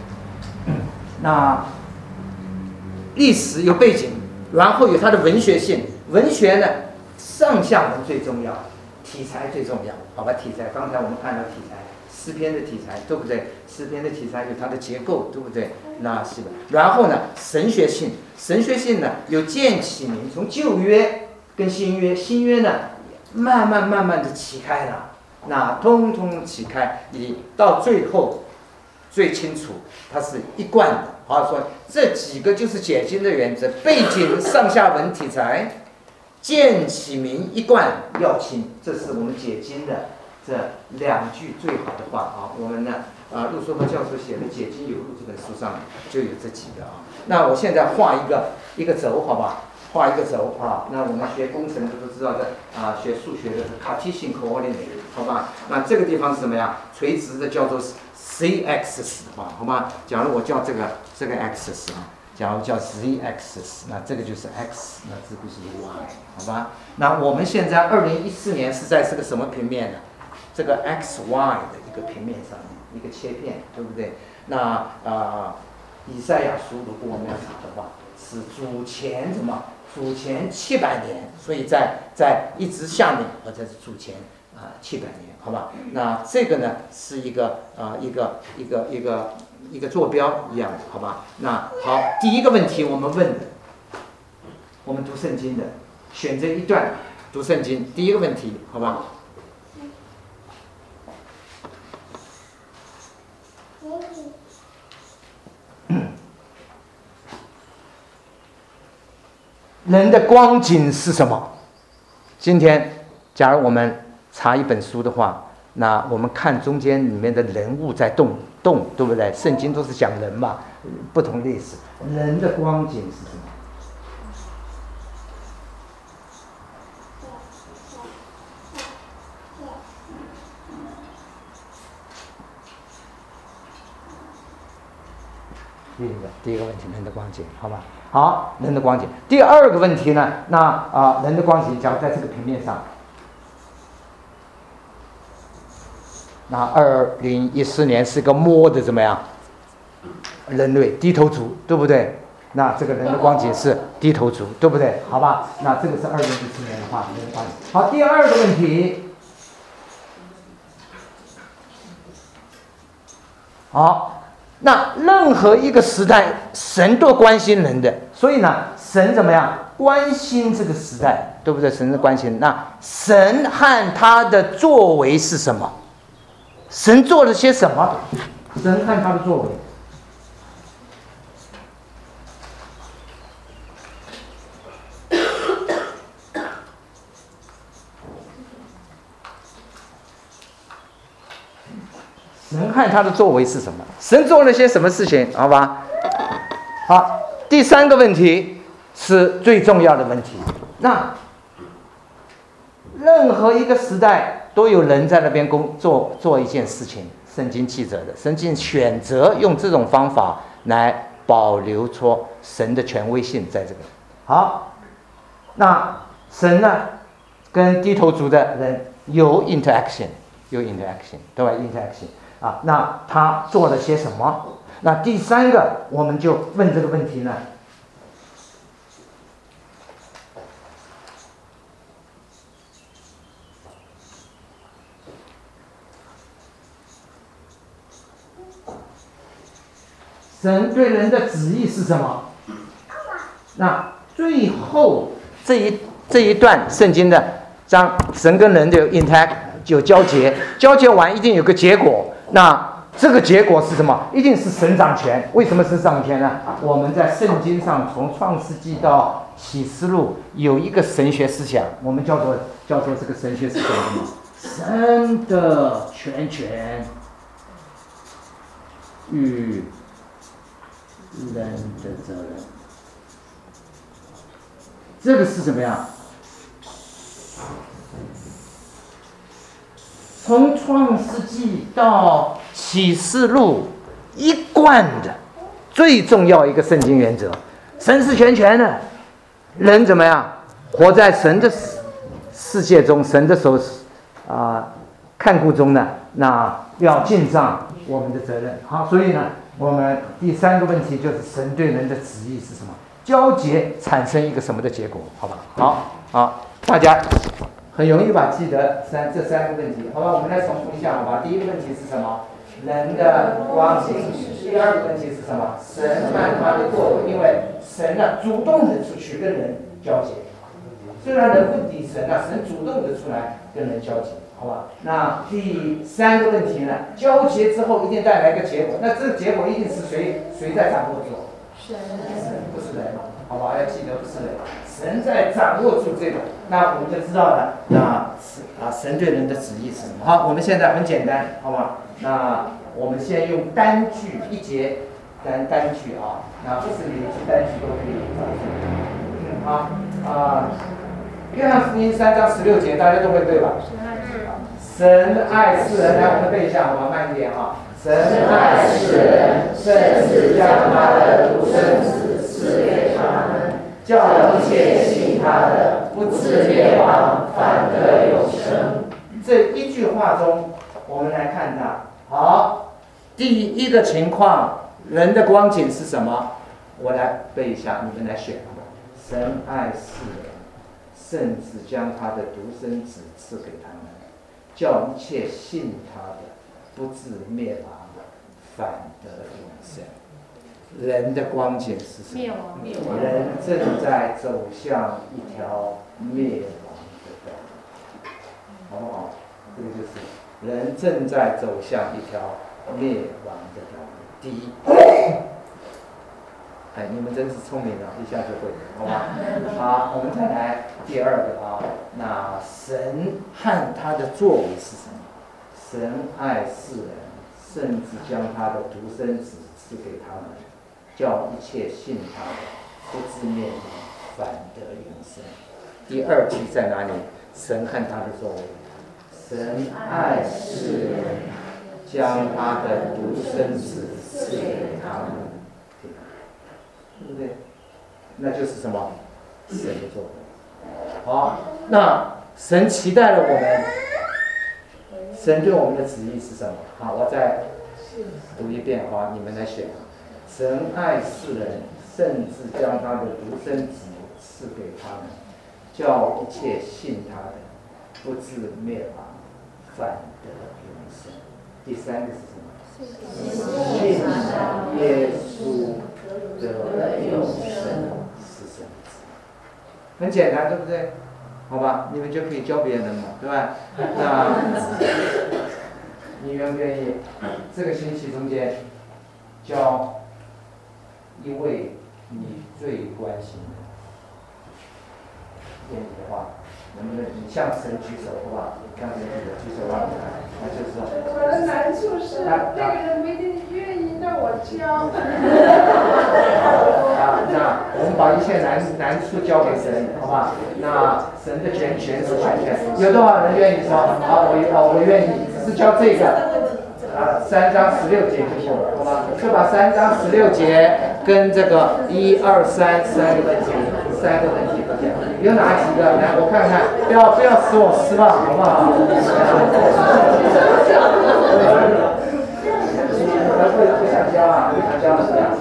Speaker 1: 那历史有背景，然后有它的文学性。文学呢，上下文最重要，题材最重要，好吧？题材，刚才我们看到题材，诗篇的题材，对不对？诗篇的题材有它的结构，对不对？那是的。然后呢，神学性，神学性呢有渐起名，从旧约跟新约，新约呢慢慢的起开了，那通通起开，你到最后最清楚，它是一贯的。好，说这几个就是解经的原则：背景、上下文、题材。渐起名一贯要清，这是我们解经的这两句最好的话啊。我们呢陆书和教授写的《解经有路》这本书上就有这几个啊。那我现在画一个轴，好吧？画一个轴啊。那我们学工程的都知道的学数学的是 Cartesian coordinate， 好吧？那这个地方是什么呀？垂直的叫做 c axis 啊，好吧？假如我叫这个 axis 啊。假如叫 z-axis， 那这个就是 x， 那这个是 y， 好吧？那我们现在2014年是在这个什么平面呢？这个 xy 的一个平面上面，一个切片，对不对？那以赛亚书如果我们要查的话，是主前什么？主前700年，所以在一直下面，或者是主前700年，好吧？那这个呢是一个坐标一样的，好吧？那好，第一个问题我们问的，我们读圣经的，选择一段读圣经，第一个问题，好吧？人的光景是什么？今天，假如我们查一本书的话，那我们看中间里面的人物在动，对不对？圣经都是讲人嘛，不同历史，人的光景是什么？第一个问题，人的光景，好吧？好，人的光景。第二个问题呢？那人的光景，假如在这个平面上。那2014年是个摸的怎么样？人类低头族，对不对？那这个人的光景是低头族，对不对？好吧，那这个是2014年的话，人的光景。好，第二个问题。好，那任何一个时代，神都关心人的，所以呢，神怎么样关心这个时代，对不对？神是关心。那神和他的作为是什么？神做了些什么？神看他的作为。神看他的作为是什么？神做了些什么事情？好吧。好，第三个问题是最重要的问题。那任何一个时代。都有人在那边做一件事情，圣经记着的，圣经选择用这种方法来保留出神的权威性在这个。好，那神呢跟低头族的人有 interaction， 对吧 ？interaction 啊，那他做了些什么？那第三个我们就问这个问题呢？神对人的旨意是什么？那最后这一段圣经的章，神跟人的 interact 有交接，交接完一定有个结果。那这个结果是什么？一定是神掌权。为什么神掌权呢？我们在圣经上从创世纪到启示录有一个神学思想，我们叫做这个神学思想什么？神的全权与人的责任，这个是怎么样？ 从创世纪到启示录，一贯的最重要一个圣经原则：神是全权的，人怎么样活在神的世界中，神的手看顾中呢？那要尽上我们的责任。好，所以呢，我们第三个问题就是神对人的旨意是什么？交结产生一个什么的结果？好吧？好，大家很容易吧？记得这三个问题，好吧？我们来重复一下，好吧？第一个问题是什么？人的光景。第二个问题是什么？神和他的作为，因为神呢主动的出去跟人交结，虽然人不敌神啊，神主动的出来跟人交结，好吧？那第三个问题呢？交结之后一定带来一个结果，那这个结果一定是谁在掌握住？神，不是人，好吧？要记得不是人，神在掌握住这个，那我们就知道了。那神对人的旨意是什么？好，我们现在很简单，好吧？那我们先用单句一节单句啊，那不是每一句单句都可以找出。约翰福音3章16节，大家都会对吧？神爱世人，来我们背一下，好吧？慢一点啊。神爱世人，甚至将他的独生子赐给他们，叫一切信他的不至灭亡，反得永生。这一句话中，我们来看它。好，第一个情况，人的光景是什么？我来背一下，你们来选。神爱世人，甚至将他的独生子赐给他们，叫一切信他的不至灭亡，反得永生。人的光景是什么？人正在走向一条灭亡的道路，好不好？这个就是人正在走向一条灭亡的道路。第一，你们真是聪明啊，一下就会，好吧？好，我们再来第二个啊。那神和他的作为是什么？神爱世人，甚至将他的独生子赐给他们，叫一切信他的不至灭亡，反得永生。第二句在哪里？神和他的作为。神爱世人，将他的独生子赐给他们，对不对？那就是什么？神的作为。好，那神期待了我们，神对我们的旨意是什么？好，我再读一遍，好，你们来选。神爱世人，甚至将他的独生子赐给他们，叫一切信他的不至灭亡，反得永生。第三个是什么？信耶稣得永生是什么？很简单，对不对？好吧，你们就可以教别人了，对吧？那你愿不愿意这个星期中间教一位你最关心的？愿意的话，能不能你向神举手，好不好？向神举手让我看，那就是说。
Speaker 5: 我的难处是那个人不一定愿意让我教。
Speaker 1: 那我们把一切难处交给神，好吧？那神的全是全权。有多少人愿意说？好，我愿意，只是教这个。3章16节就够了，好吧？就把3章16节跟这个1、2、3三个问题有哪几个？来，我看看，不要使我失望，好不好？不想教啊，不想教是吧？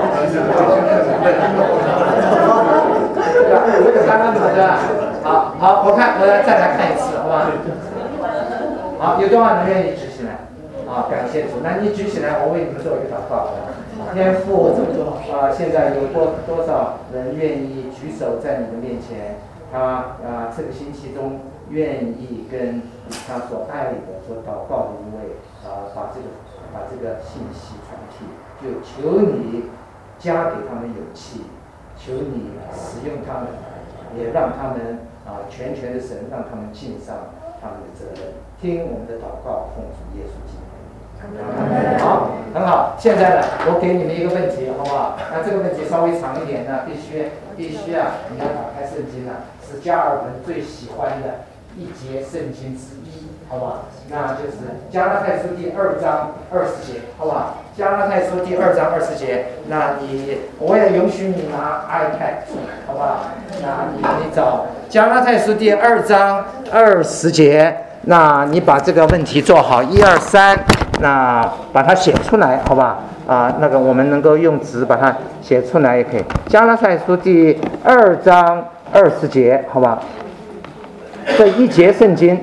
Speaker 1: 这个刚刚好的，好，我再来看一次，好吧？好，有多少人愿意举起来？感谢主。那你举起来，我为你们做一个祷告。天父，现在有多少人愿意举手在你的面前？他这个星期中愿意跟他所爱的、所祷告的一位把这个信息传递，就求你加给他们勇气，求你使用他们，也让他们全权的神让他们尽上他们的责任。听我们的祷告，奉主耶稣基督。 好，很好。现在呢，我给你们一个问题，好不好？那这个问题稍微长一点呢，必须啊，你要打开圣经呢，是加尔文最喜欢的一节圣经之一，好不好？那就是加拉太书第2章20节，好不好？加拉太书第2章20节，那我也允许你拿 iPad， 好不好？那你找加拉太书第2章20节，那你把这个问题做好，1、2、3，那把它写出来，好吧？那个我们能够用纸把它写出来也可以。加拉太书第2章20节，好吧？这一节圣经。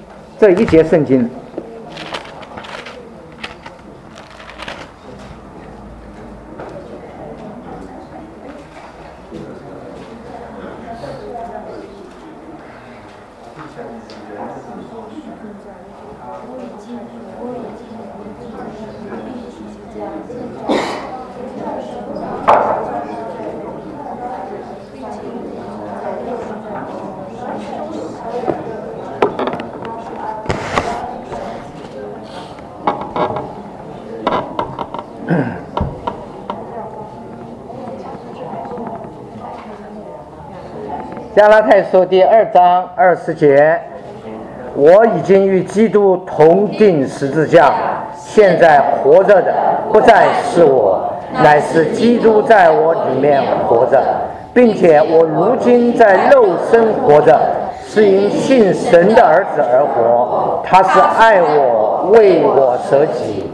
Speaker 1: 加拉太书第2章20节，我已经与基督同定十字架，现在活着的不再是我，乃是基督在我里面活着，并且我如今在肉身活着，是因信神的儿子而活，他是爱我，为我舍己。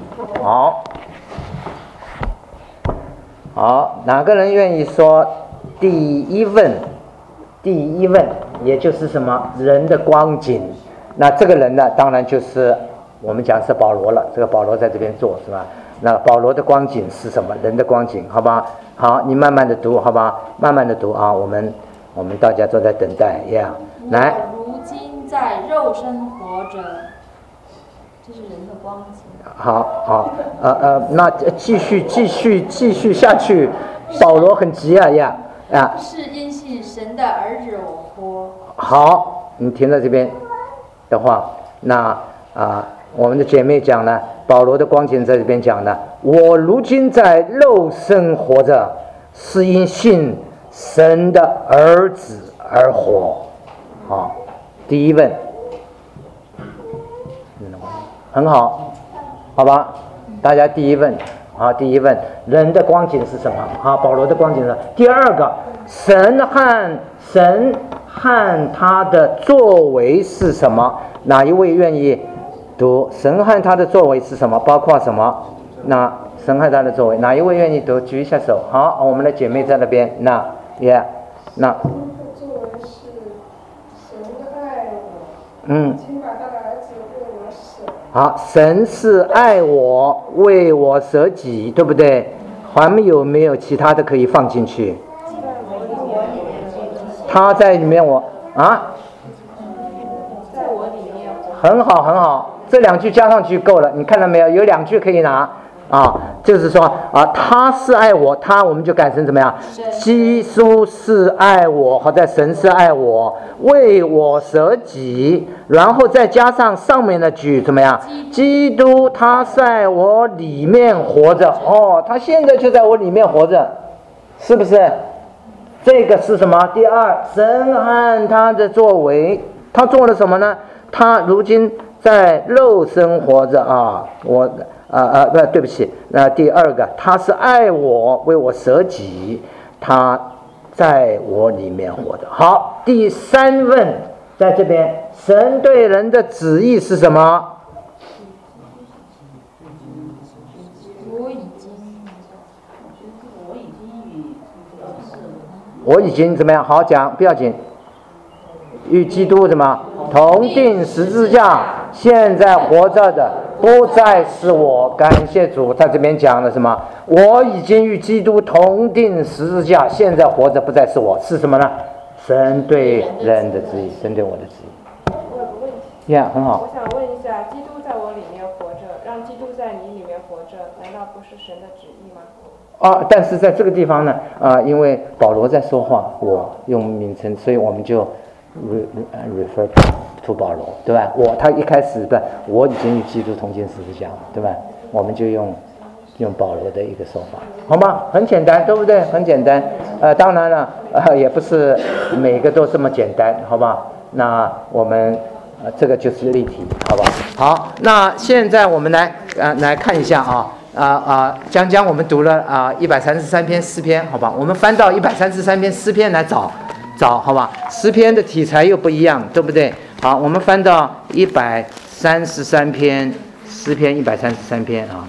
Speaker 1: 好，哪个人愿意说第一问，也就是什么人的光景？那这个人呢，当然就是我们讲是保罗了。这个保罗在这边做是吧？那保罗的光景是什么？人的光景，好吧？好，你慢慢的读，好吧？慢慢的读啊，我们大家都在等待呀。来，
Speaker 5: 我如今在肉身活着，这是人的光景。
Speaker 1: 好，那继续下去。保罗很急啊。
Speaker 5: 是因信神的儿子我活。
Speaker 1: 好，你停在这边的话，那我们的姐妹讲呢，保罗的光景在这边讲呢，我如今在肉身活着，是因信神的儿子而活。好，第一问，很好，好吧？大家第一问。好，第一问，人的光景是什么？好，保罗的光景是。第二个，神和他的作为是什么？哪一位愿意读？神和他的作为是什么？包括什么？那神和他的作为，哪一位愿意读？举一下手。好，我们的姐妹在那边。那
Speaker 6: 作为是神爱我，请把他的儿子为我舍。
Speaker 1: 好，神是爱我，为我舍己，对不对？还有没有其他的可以放进去？他在里面，
Speaker 6: 在我里面。
Speaker 1: 很好，这2句加上去够了。你看到没有？有2句可以拿就是说他是爱我，我们就改成怎么样？基督是爱我，好在神是爱我，为我舍己，然后再加上上面的句怎么样？基督他在我里面活着，他现在就在我里面活着，是不是？这个是什么？第二，神和他的作为，他做了什么呢？他如今在肉身活着对不起，那第二个，他是爱我，为我舍己，他在我里面活着。好，第3问在这边，神对人的旨意是什么？我已经怎么样？好好讲，不要紧。与基督怎么同定十字架？现在活着的不再是我，感谢主，在这边讲了什么？我已经与基督同定十字架，现在活着不再是我，是什么呢？神对人的旨意，神对我的旨意。
Speaker 6: 我有个问题。
Speaker 1: 很好。
Speaker 6: 我想问一下，基督在我里面活着，让基督在你里面活着，难道不是神的旨意吗？
Speaker 1: 但是在这个地方呢，因为保罗在说话，我用名称，所以我们就refer to 保罗，对吧？他一开始的我已经与基督同进十字架，对吧？ 我们就用保罗的一个说法，好吗？很简单，对不对？很简单。当然了，也不是每个都这么简单，好吧？那我们这个就是例题，好吧？好，那现在我们来看一下讲我们读了133篇诗篇，好吧？我们翻到133篇诗篇来找，好吧？诗篇的题材又不一样，对不对？好，我们翻到133篇诗篇133篇啊。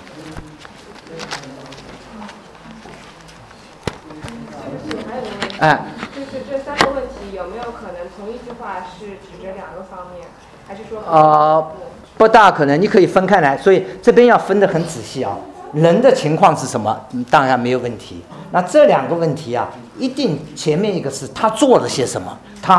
Speaker 6: 就是这3个问题有没有可能同一句话是指着2个方面，还是说
Speaker 1: 不大可能，你可以分开来，所以这边要分得很仔细啊。人的情况是什么？当然没有问题。那这2个问题啊，一定前面一个是他做了些什么，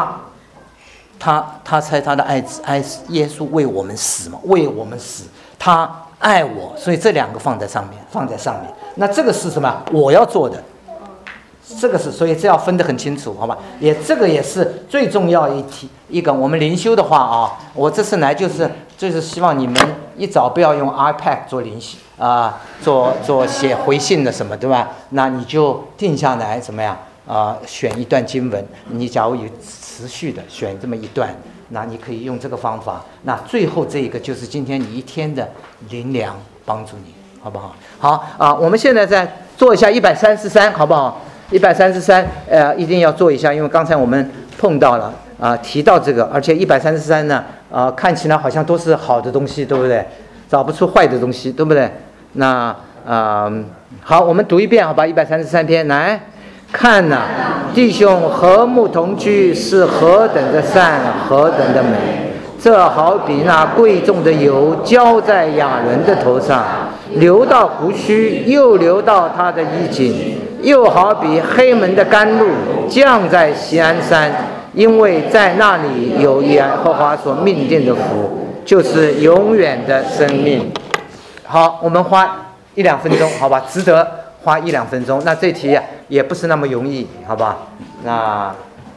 Speaker 1: 他猜他的爱子耶稣为我们死嘛，为我们死，他爱我，所以这2个放在上面。那这个是什么？我要做的。这个是，所以这要分得很清楚，好吧？这个也是最重要一个。我们灵修的话我这次来就是希望你们一早不要用 iPad 做灵修做写回信的什么，对吧？那你就定下来怎么样选一段经文，你假如有持续的选这么一段，那你可以用这个方法。那最后这一个就是今天你一天的灵粮，帮助你，好不好？好我们现在再做一下133，好不好？133一定要做一下，因为刚才我们碰到了提到这个，而且133呢看起来好像都是好的东西，对不对？找不出坏的东西，对不对？那好，我们读一遍，好吧？133篇，来看呐，弟兄和睦同居是何等的善，何等的美！这好比那贵重的油浇在亚伦的头上，流到胡须，又流到他的衣襟。又好比黑门的甘露降在锡安山，因为在那里有耶和华所命定的福，就是永远的生命。好，我们花1-2分钟，好吧？值得花1-2分钟。那这题也不是那么容易，好吧？那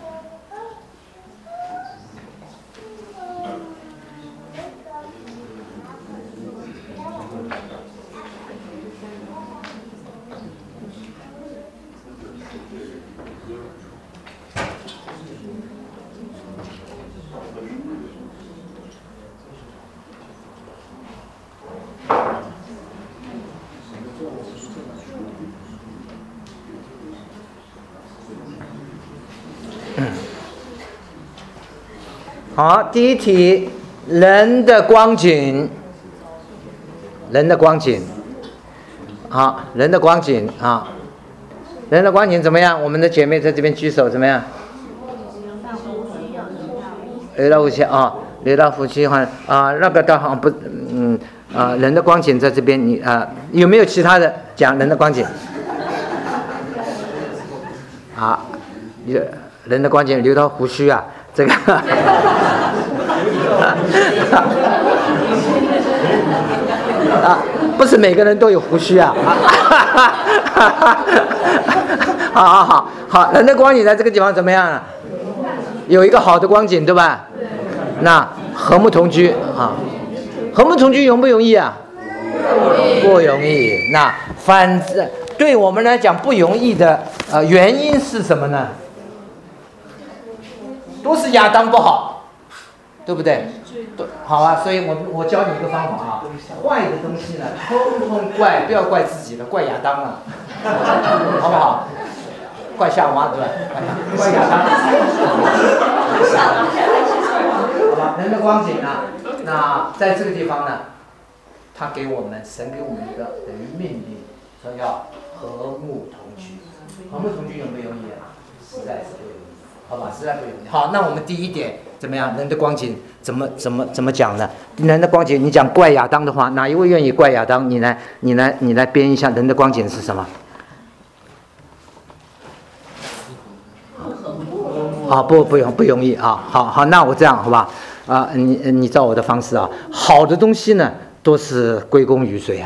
Speaker 1: 好，第一题，人的光景。好，人的光景人的光景怎么样？我们的姐妹在这边举手，怎么样？流到夫妻流到夫妻那个倒好像不人的光景在这边，你有没有其他的讲人的光景？人的光景流到胡须这个不是每个人都有胡须好，人的光景在这个地方怎么样有一个好的光景，对吧？那和睦同居和睦同居容不容易不容易。那反正对我们来讲不容易的原因是什么呢？都是亚当不好，对不对？好所以我教你一个方法坏的东西呢，通通怪，不要怪自己了，怪亚当了，好不好？怪夏娃，对吧？怪亚当。好吧，人的光景那在这个地方呢，神给我们一个等于命令，说要和睦同居。和睦同居容不容易实在是不容易，好吧？实在不容易。好，那我们第一点怎么样？人的光景怎么讲呢？人的光景，你讲怪亚当的话，哪一位愿意怪亚当？你来编一下人的光景是什么？不容易好，那我这样好吧？你照我的方式好的东西呢，都是归功于谁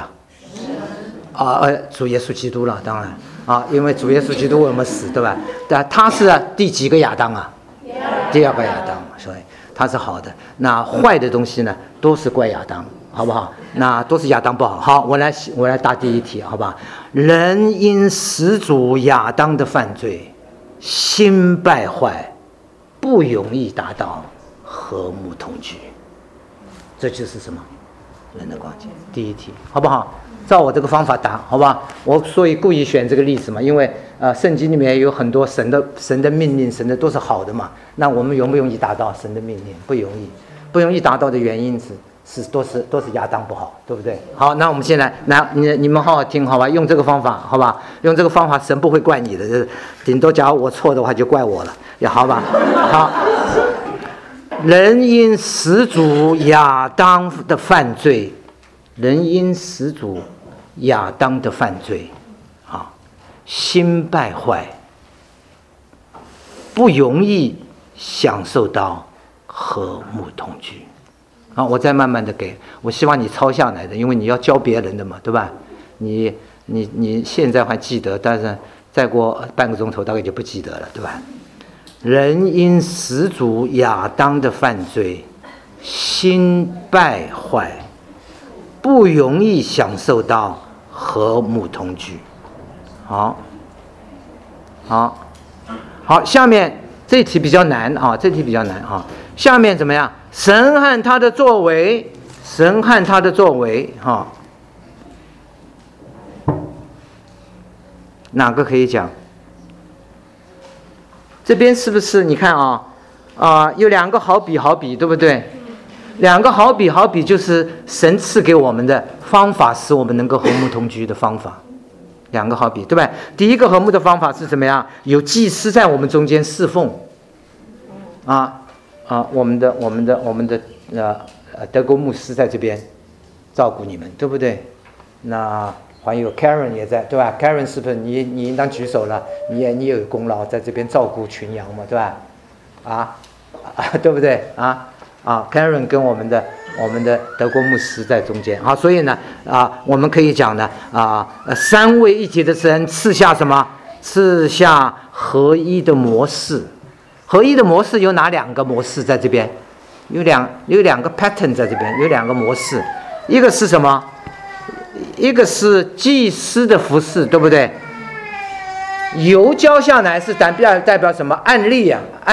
Speaker 1: 主耶稣基督了，当然因为主耶稣基督为我们死，对吧？但他是第几个亚当第二个亚当，所以它是好的。那坏的东西呢，都是怪亚当，好不好？那都是亚当不好。好，我来答第一题，好吧？人因始祖亚当的犯罪，心败坏，不容易达到和睦同居。这就是什么？人的关键。第一题，好不好？照我这个方法答，好吧？我所以故意选这个例子嘛，因为圣经里面有很多神的命令，神的都是好的嘛。那我们容不容易达到神的命令？不容易，不容易达到的原因都是亚当不好，对不对？好，那我们现在你们好好听，好吧？用这个方法，好吧？用这个方法，神不会怪你的，顶多假如我错的话就怪我了，也好吧？好。人因始祖亚当的犯罪，人因始祖亚当的犯罪，心败坏，不容易享受到和睦同居。我再慢慢的给，我希望你抄下来的，因为你要教别人的嘛，对吧？你现在还记得，但是再过半个钟头大概就不记得了，对吧？人因始祖亚当的犯罪，心败坏，不容易享受到和睦同居。好，下面这题比较难啊，这题比较难啊。下面怎么样？神和他的作为，哪个可以讲？这边是不是你看有两个好比，对不对？两个好比就是神赐给我们的方法，使我们能够和睦同居的方法。两个好比，对吧？第一个和睦的方法是怎么样？有祭司在我们中间侍奉，我们的德国牧师在这边照顾你们，对不对？那还有 Karen 也在，对吧 ？Karen 是不是你应当举手了？你也有功劳，在这边照顾群羊嘛，对吧？对不对？Karen 跟我们的德国牧师在中间，所以呢我们可以讲呢三位一体的神赐下什么？赐下合一的模式。合一的模式有哪两个模式在这边？有两个 pattern 在这边，有两个模式。一个是什么？一个是祭司的服侍，对不对？油浇下来是代表什么？案例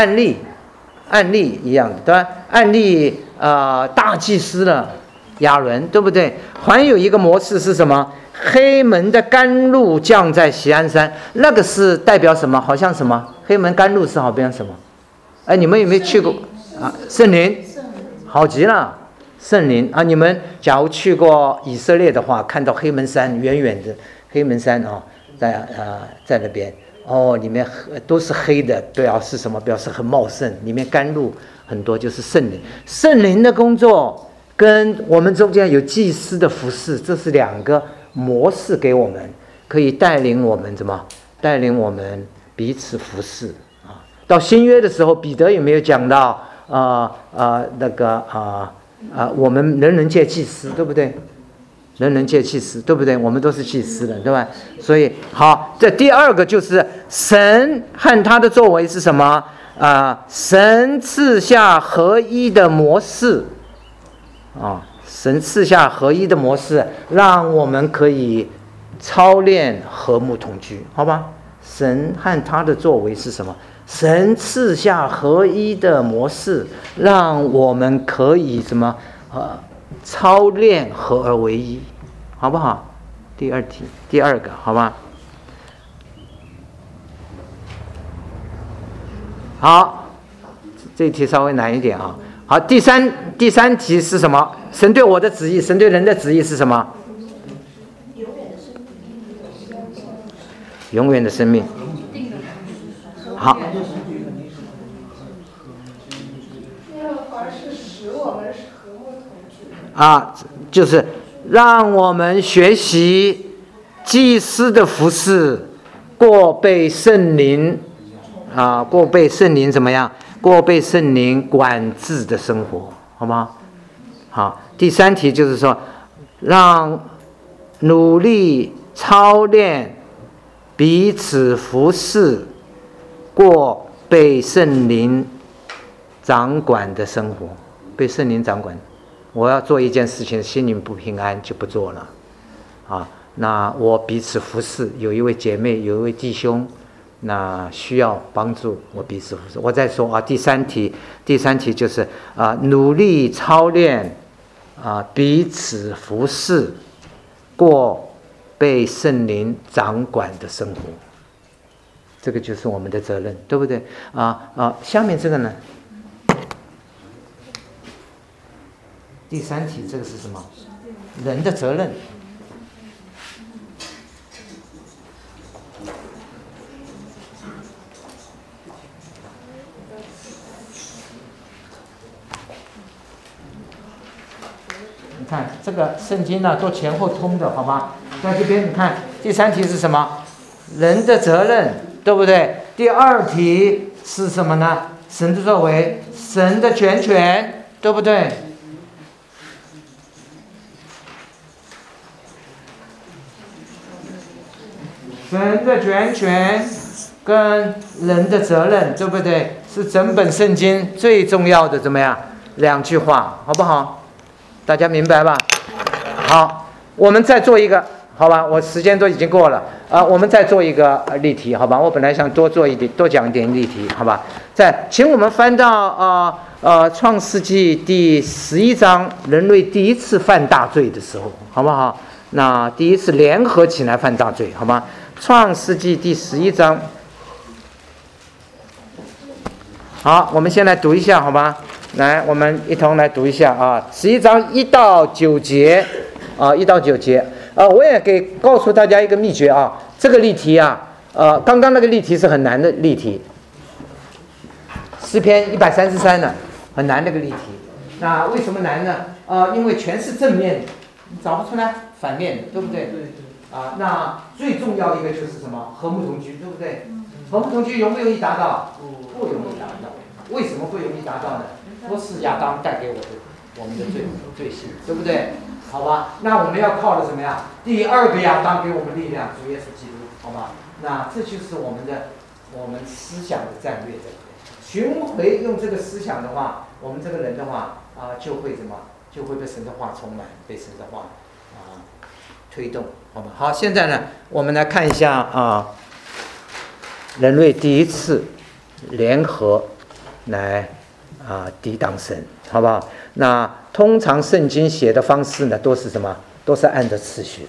Speaker 1: 一样的，对吧？案例大祭司了亚伦，对不对？还有一个模式是什么？黑门的甘露降在锡安山，那个是代表什么？好像什么？黑门甘露是好像什么？你们有没有去过圣灵？好极了，圣灵你们假如去过以色列的话，看到黑门山远远的黑门山在那边里面都是黑的，表示什么？表示很茂盛，里面甘露很多，就是圣灵。圣灵的工作跟我们中间有祭司的服侍，这是两个模式给我们，可以带领我们彼此服侍到新约的时候，彼得有没有讲到我们人借祭司，对不对？人借祭司，对不对？我们都是祭司的，对吧？所以好，这第二个就是神和他的作为是什么？神赐下合一的模式神赐下合一的模式，让我们可以操练和睦同居，好吧？神和他的作为是什么？神赐下合一的模式，让我们可以什么操练合而为一，好不好？第二个，好吧？好，这一题稍微难一点好，第三题是什么？神对我的旨意，神对人的旨意是什么？永远的生命。好。就是让我们学习祭司的服侍，过被圣灵怎么样？过被圣灵管制的生活，好吗？好，第三题就是说，让努力操练彼此服侍，过被圣灵掌管的生活，被圣灵掌管。我要做一件事情，心灵不平安就不做了啊。那我彼此服侍，有一位姐妹，有一位弟兄，那需要帮助，我彼此服侍。我再说啊，第三题就是努力操练彼此服侍，过被圣灵掌管的生活。这个就是我们的责任，对不对下面这个呢？第三题这个是什么？人的责任。你看这个圣经呢，都前后通的，好吗？在这边你看第三题是什么？人的责任，对不对？第二题是什么呢？神的作为，神的全权，对不对？神的全权跟人的责任，对不对？是整本圣经最重要的怎么样2句话，好不好？大家明白吧？好，我们再做一个，好吧？我时间都已经过了我们再做一个例题，好吧？我本来想多讲一点例题，好吧？请我们翻到创世纪第11章，人类第一次犯大罪的时候，好不好？那第一次联合起来犯大罪，好吗？创世纪第11章。好，我们先来读一下，好吧？来，我们一同来读一下11章1到9节1到9节我也告诉大家一个秘诀这个例题刚刚那个例题是很难的例题，诗篇133呢，很难那个例题。那为什么难呢？因为全是正面，你找不出来反面，对不对？那最重要一个就是什么？和睦同居，对不对？和睦同居容不容易达到？不容易达到。为什么不容易达到呢？都是亚当带给我们的罪性，对不对？好吧，那我们要靠的什么呀？第二个亚当给我们力量，主耶稣基督，好吧？那这就是我们思想的战略，对不对？寻回用这个思想的话，我们这个人的话就会什么？就会被神的话充满，被神的话推动，好吧？好，现在呢，我们来看一下人类第一次联合来抵挡神，好不好？那通常圣经写的方式呢，都是什么？都是按照次序，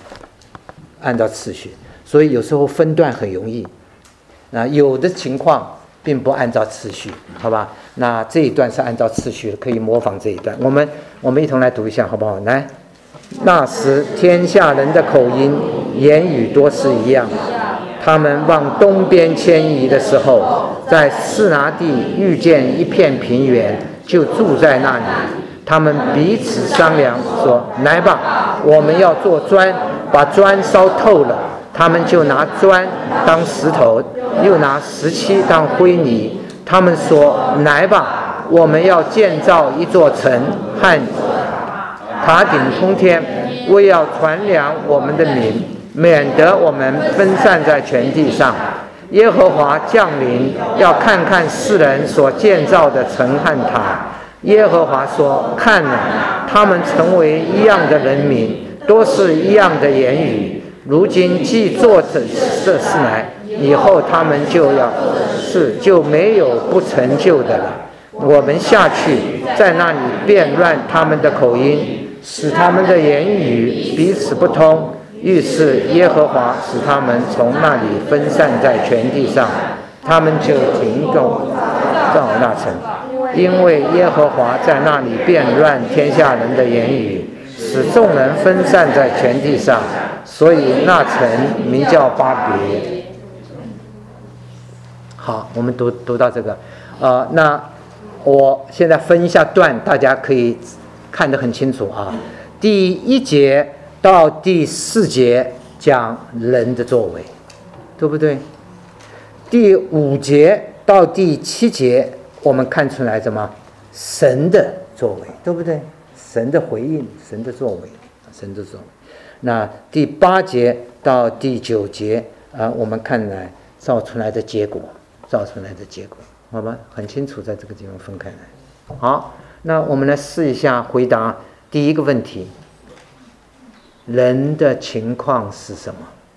Speaker 1: 所以有时候分段很容易。那有的情况并不按照次序，好吧？那这一段是按照次序的，可以模仿这一段。我们一同来读一下，好不好？来，那时天下人的口音、言语多是一样。他们往东边迁移的时候，在示拿地遇见一片平原，就住在那里。他们彼此商量说：“来吧，我们要做砖，把砖烧透了。”他们就拿砖当石头，又拿石漆当灰泥。他们说：“来吧，我们要建造一座城，和塔顶通天，为要传扬我们的名，免得我们分散在全地上。耶和华降临，要看看世人所建造的城和塔。耶和华说：看了，他们成为一样的人民，都是一样的言语。如今既做这事来，以后他们就没有不成就的了。我们下去，在那里变乱他们的口音，使他们的言语彼此不通。于是耶和华使他们从那里分散在全地上，他们就停动造那城，因为耶和华在那里变乱天下人的言语，使众人分散在全地上，所以那城名叫巴别。好，我们读到这个那我现在分一下段，大家可以看得很清楚第1节到第4节讲人的作为，对不对？第5节到第7节我们看出来什么？神的作为，对不对？神的回应，神的作为。那第8节到第9节我们看来造出来的结果，好吧？很清楚，在这个地方分开来。 好，那我们来试一下回答第一个问题：人的情况是什么？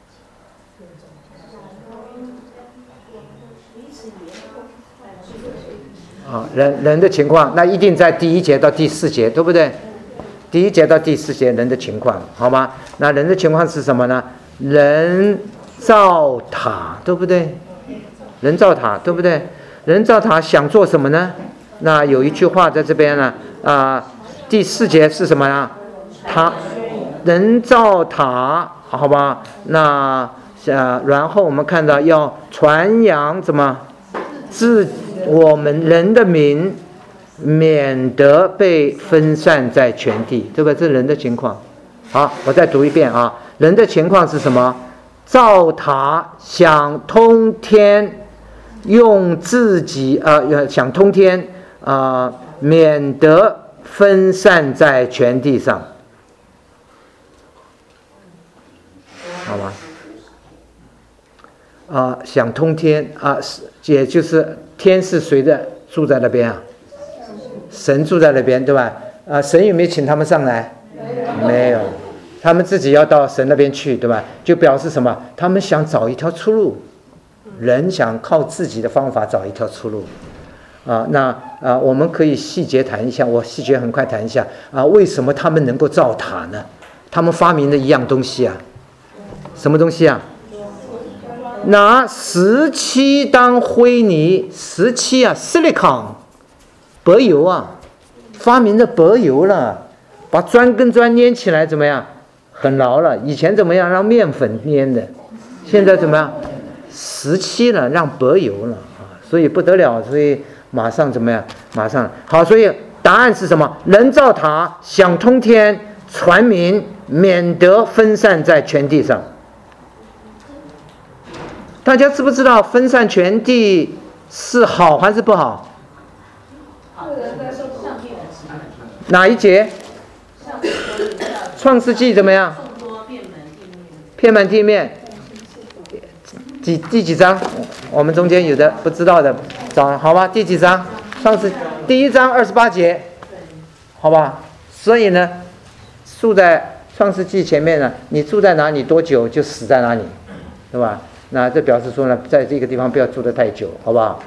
Speaker 1: 人的情况，那一定在第1节到第4节，对不对？第1节到第4节人的情况，好吗？那人的情况是什么呢？人造塔，对不对？人造塔，对不对？人造塔想做什么呢？那有一句话在这边呢，第4节是什么呢？人造塔，好吧？那然后我们看到要传扬怎么我们人的名，免得被分散在全地，对吧？这是人的情况。好，我再读一遍啊。人的情况是什么？造塔想通天，用自己想通天免得分散在全地上，好吗？想通天也就是天是谁的住在那边啊？神住在那边，对吧？神有没有请他们上来？没有，他们自己要到神那边去，对吧？就表示什么？他们想找一条出路，人想靠自己的方法找一条出路。我们可以细节谈一下，我细节很快谈一下为什么他们能够造塔呢？他们发明了一样东西啊，什么东西啊？拿石漆当灰泥，石漆silicon 柏油发明的柏油了，把砖跟砖粘起来怎么样？很牢了。以前怎么样？让面粉粘的，现在怎么样？石漆了，让柏油了所以不得了，所以马上怎么样？马上好，所以答案是什么？人造塔想通天，传民，免得分散在全地上。大家知不知道分散全地是好还是不好？哪一节？创世纪怎么样？遍满地面。第几章？我们中间有的不知道的，找好吧？第几章？创世第1章28节，好吧？所以呢，住在创世纪前面呢，你住在哪里多久就死在哪里，对吧？那这表示说呢，在这个地方不要住得太久，好不好？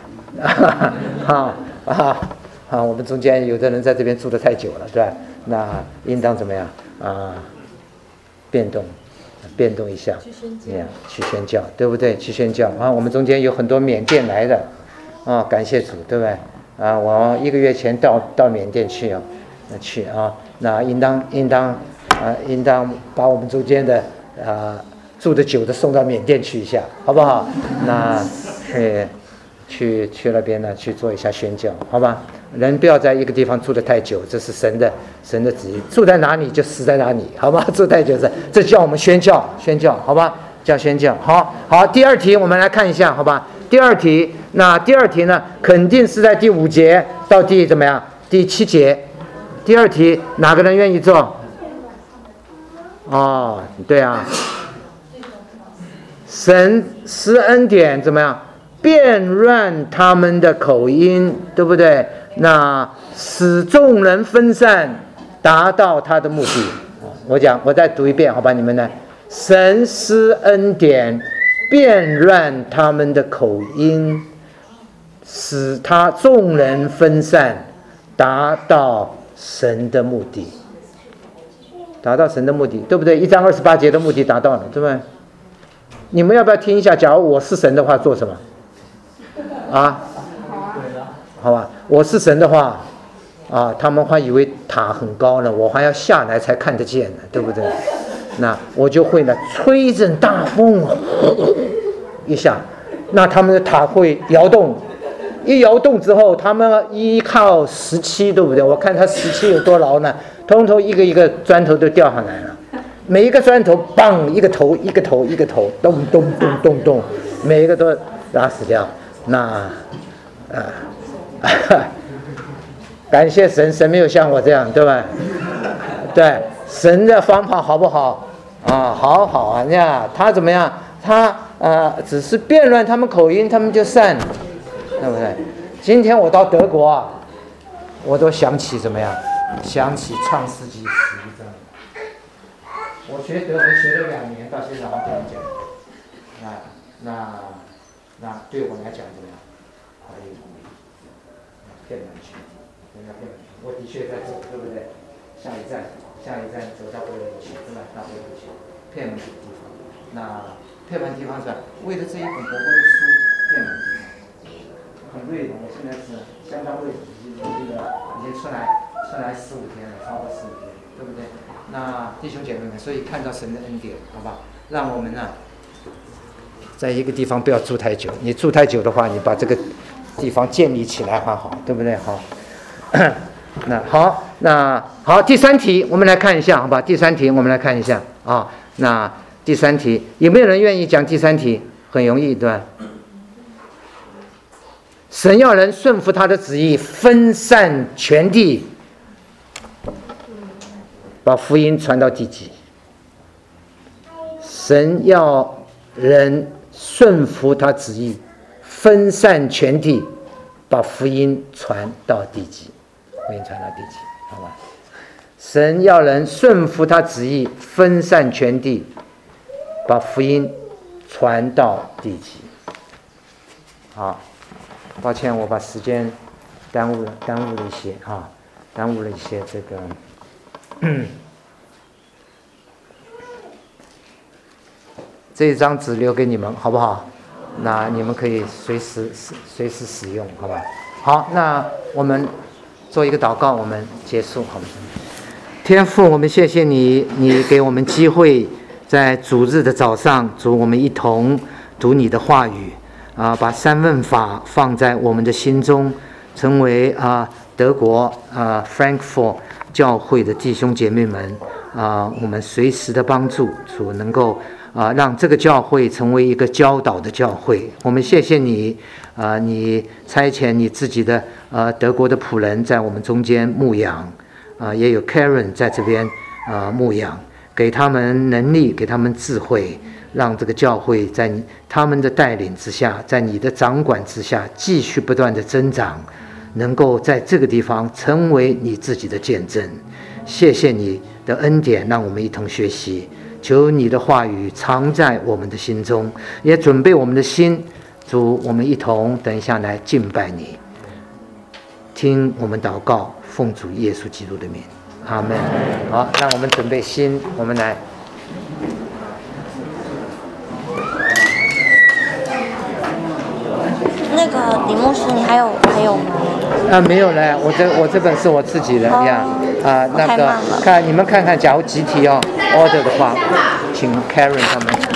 Speaker 1: 我们中间有的人在这边住得太久了，对吧？那应当怎么样变动一下，去宣教，对不对？去宣教我们中间有很多缅甸来的感谢主，对不对？我1个月前到缅甸去那应当把我们中间的住得久的送到缅甸去一下，好不好？那去那边呢，去做一下宣教，好吧？人不要在一个地方住得太久，这是神的旨意。住在哪里就死在哪里，好吧？住太久这叫我们宣教，好吧？叫宣教。好，第2题我们来看一下，好吧？第2题，那第2题呢，肯定是在第5节到第7节。第2题哪个人愿意做？对神施恩典怎么样？变乱他们的口音，对不对？那使众人分散，达到他的目的。我再读一遍，好吧？你们呢？神施恩典，变乱他们的口音，使众人分散，达到神的目的。达到神的目的，对不对？1章28节的目的达到了，对不对？你们要不要听一下？假如我是神的话，做什么？好吧，我是神的话他们还以为塔很高呢，我还要下来才看得见呢，对不对？那我就会呢，吹阵大风一下，那他们的塔会摇动，一摇动之后，他们依靠石漆，对不对？我看他石漆有多牢呢，通通一个一个砖头都掉下来了。每一个砖头棒一个头，咚咚咚咚咚，每一个都打死掉。那感谢神，神没有像我这样，对吧？对，神的方法好不好好他怎么样？他只是变乱他们口音，他们就散了，对不对？今天我到德国我都想起怎么样？想起创世纪11章。我学德文学了2年，到现在还不能讲。那对我来讲怎么样？还有骗人去，人家骗人去。我的确在走，对不对？下一站走到回来去，对吧？到回来去，骗人的地方。那骗人地方是吧？为了这一本薄薄的书，骗人地方。很累的，我现在是相当累，已经出来15天了，超过15天，对不对？那弟兄姐妹们，所以看到神的恩典，好吧，让我们呢，在一个地方不要住太久。你住太久的话，你把这个地方建立起来还好，对不对？好，那好，第3题我们来看一下，好吧？第3题我们来看一下啊。那第3题有没有人愿意讲第3题？很容易，对吧？神要人顺服他的旨意，分散全地，把福音传到地极。神要人顺服他旨意，分散全地，把福音传到地极。福音传到地极，好吧？神要人顺服他旨意，分散全地，把福音传到地极。好。抱歉，我把时间耽误了一些啊，耽误了一些这个。这一张纸留给你们，好不好？那你们可以随时使用，好吧？好，那我们做一个祷告，我们结束，好吗？天父，我们谢谢你，你给我们机会在主日的早上，主我们一同读你的话语。把三问法放在我们的心中，成为德国Frankfurt 教会的弟兄姐妹们我们随时的帮助，主能够让这个教会成为一个教导的教会。我们谢谢你你差遣你自己的德国的仆人在我们中间牧养也有 Karen 在这边牧养，给他们能力，给他们智慧，让这个教会在他们的带领之下，在你的掌管之下继续不断的增长，能够在这个地方成为你自己的见证。谢谢你的恩典，让我们一同学习，求你的话语藏在我们的心中，也准备我们的心。主，我们一同等一下来敬拜你，听我们祷告，奉主耶稣基督的名，阿们。好，让我们准备心，我们来。
Speaker 7: 那个李牧师，你还有吗？
Speaker 1: 没有了，我这本是我自己的呀。那个你们看看，假如集体order的话，请 Karen 他们。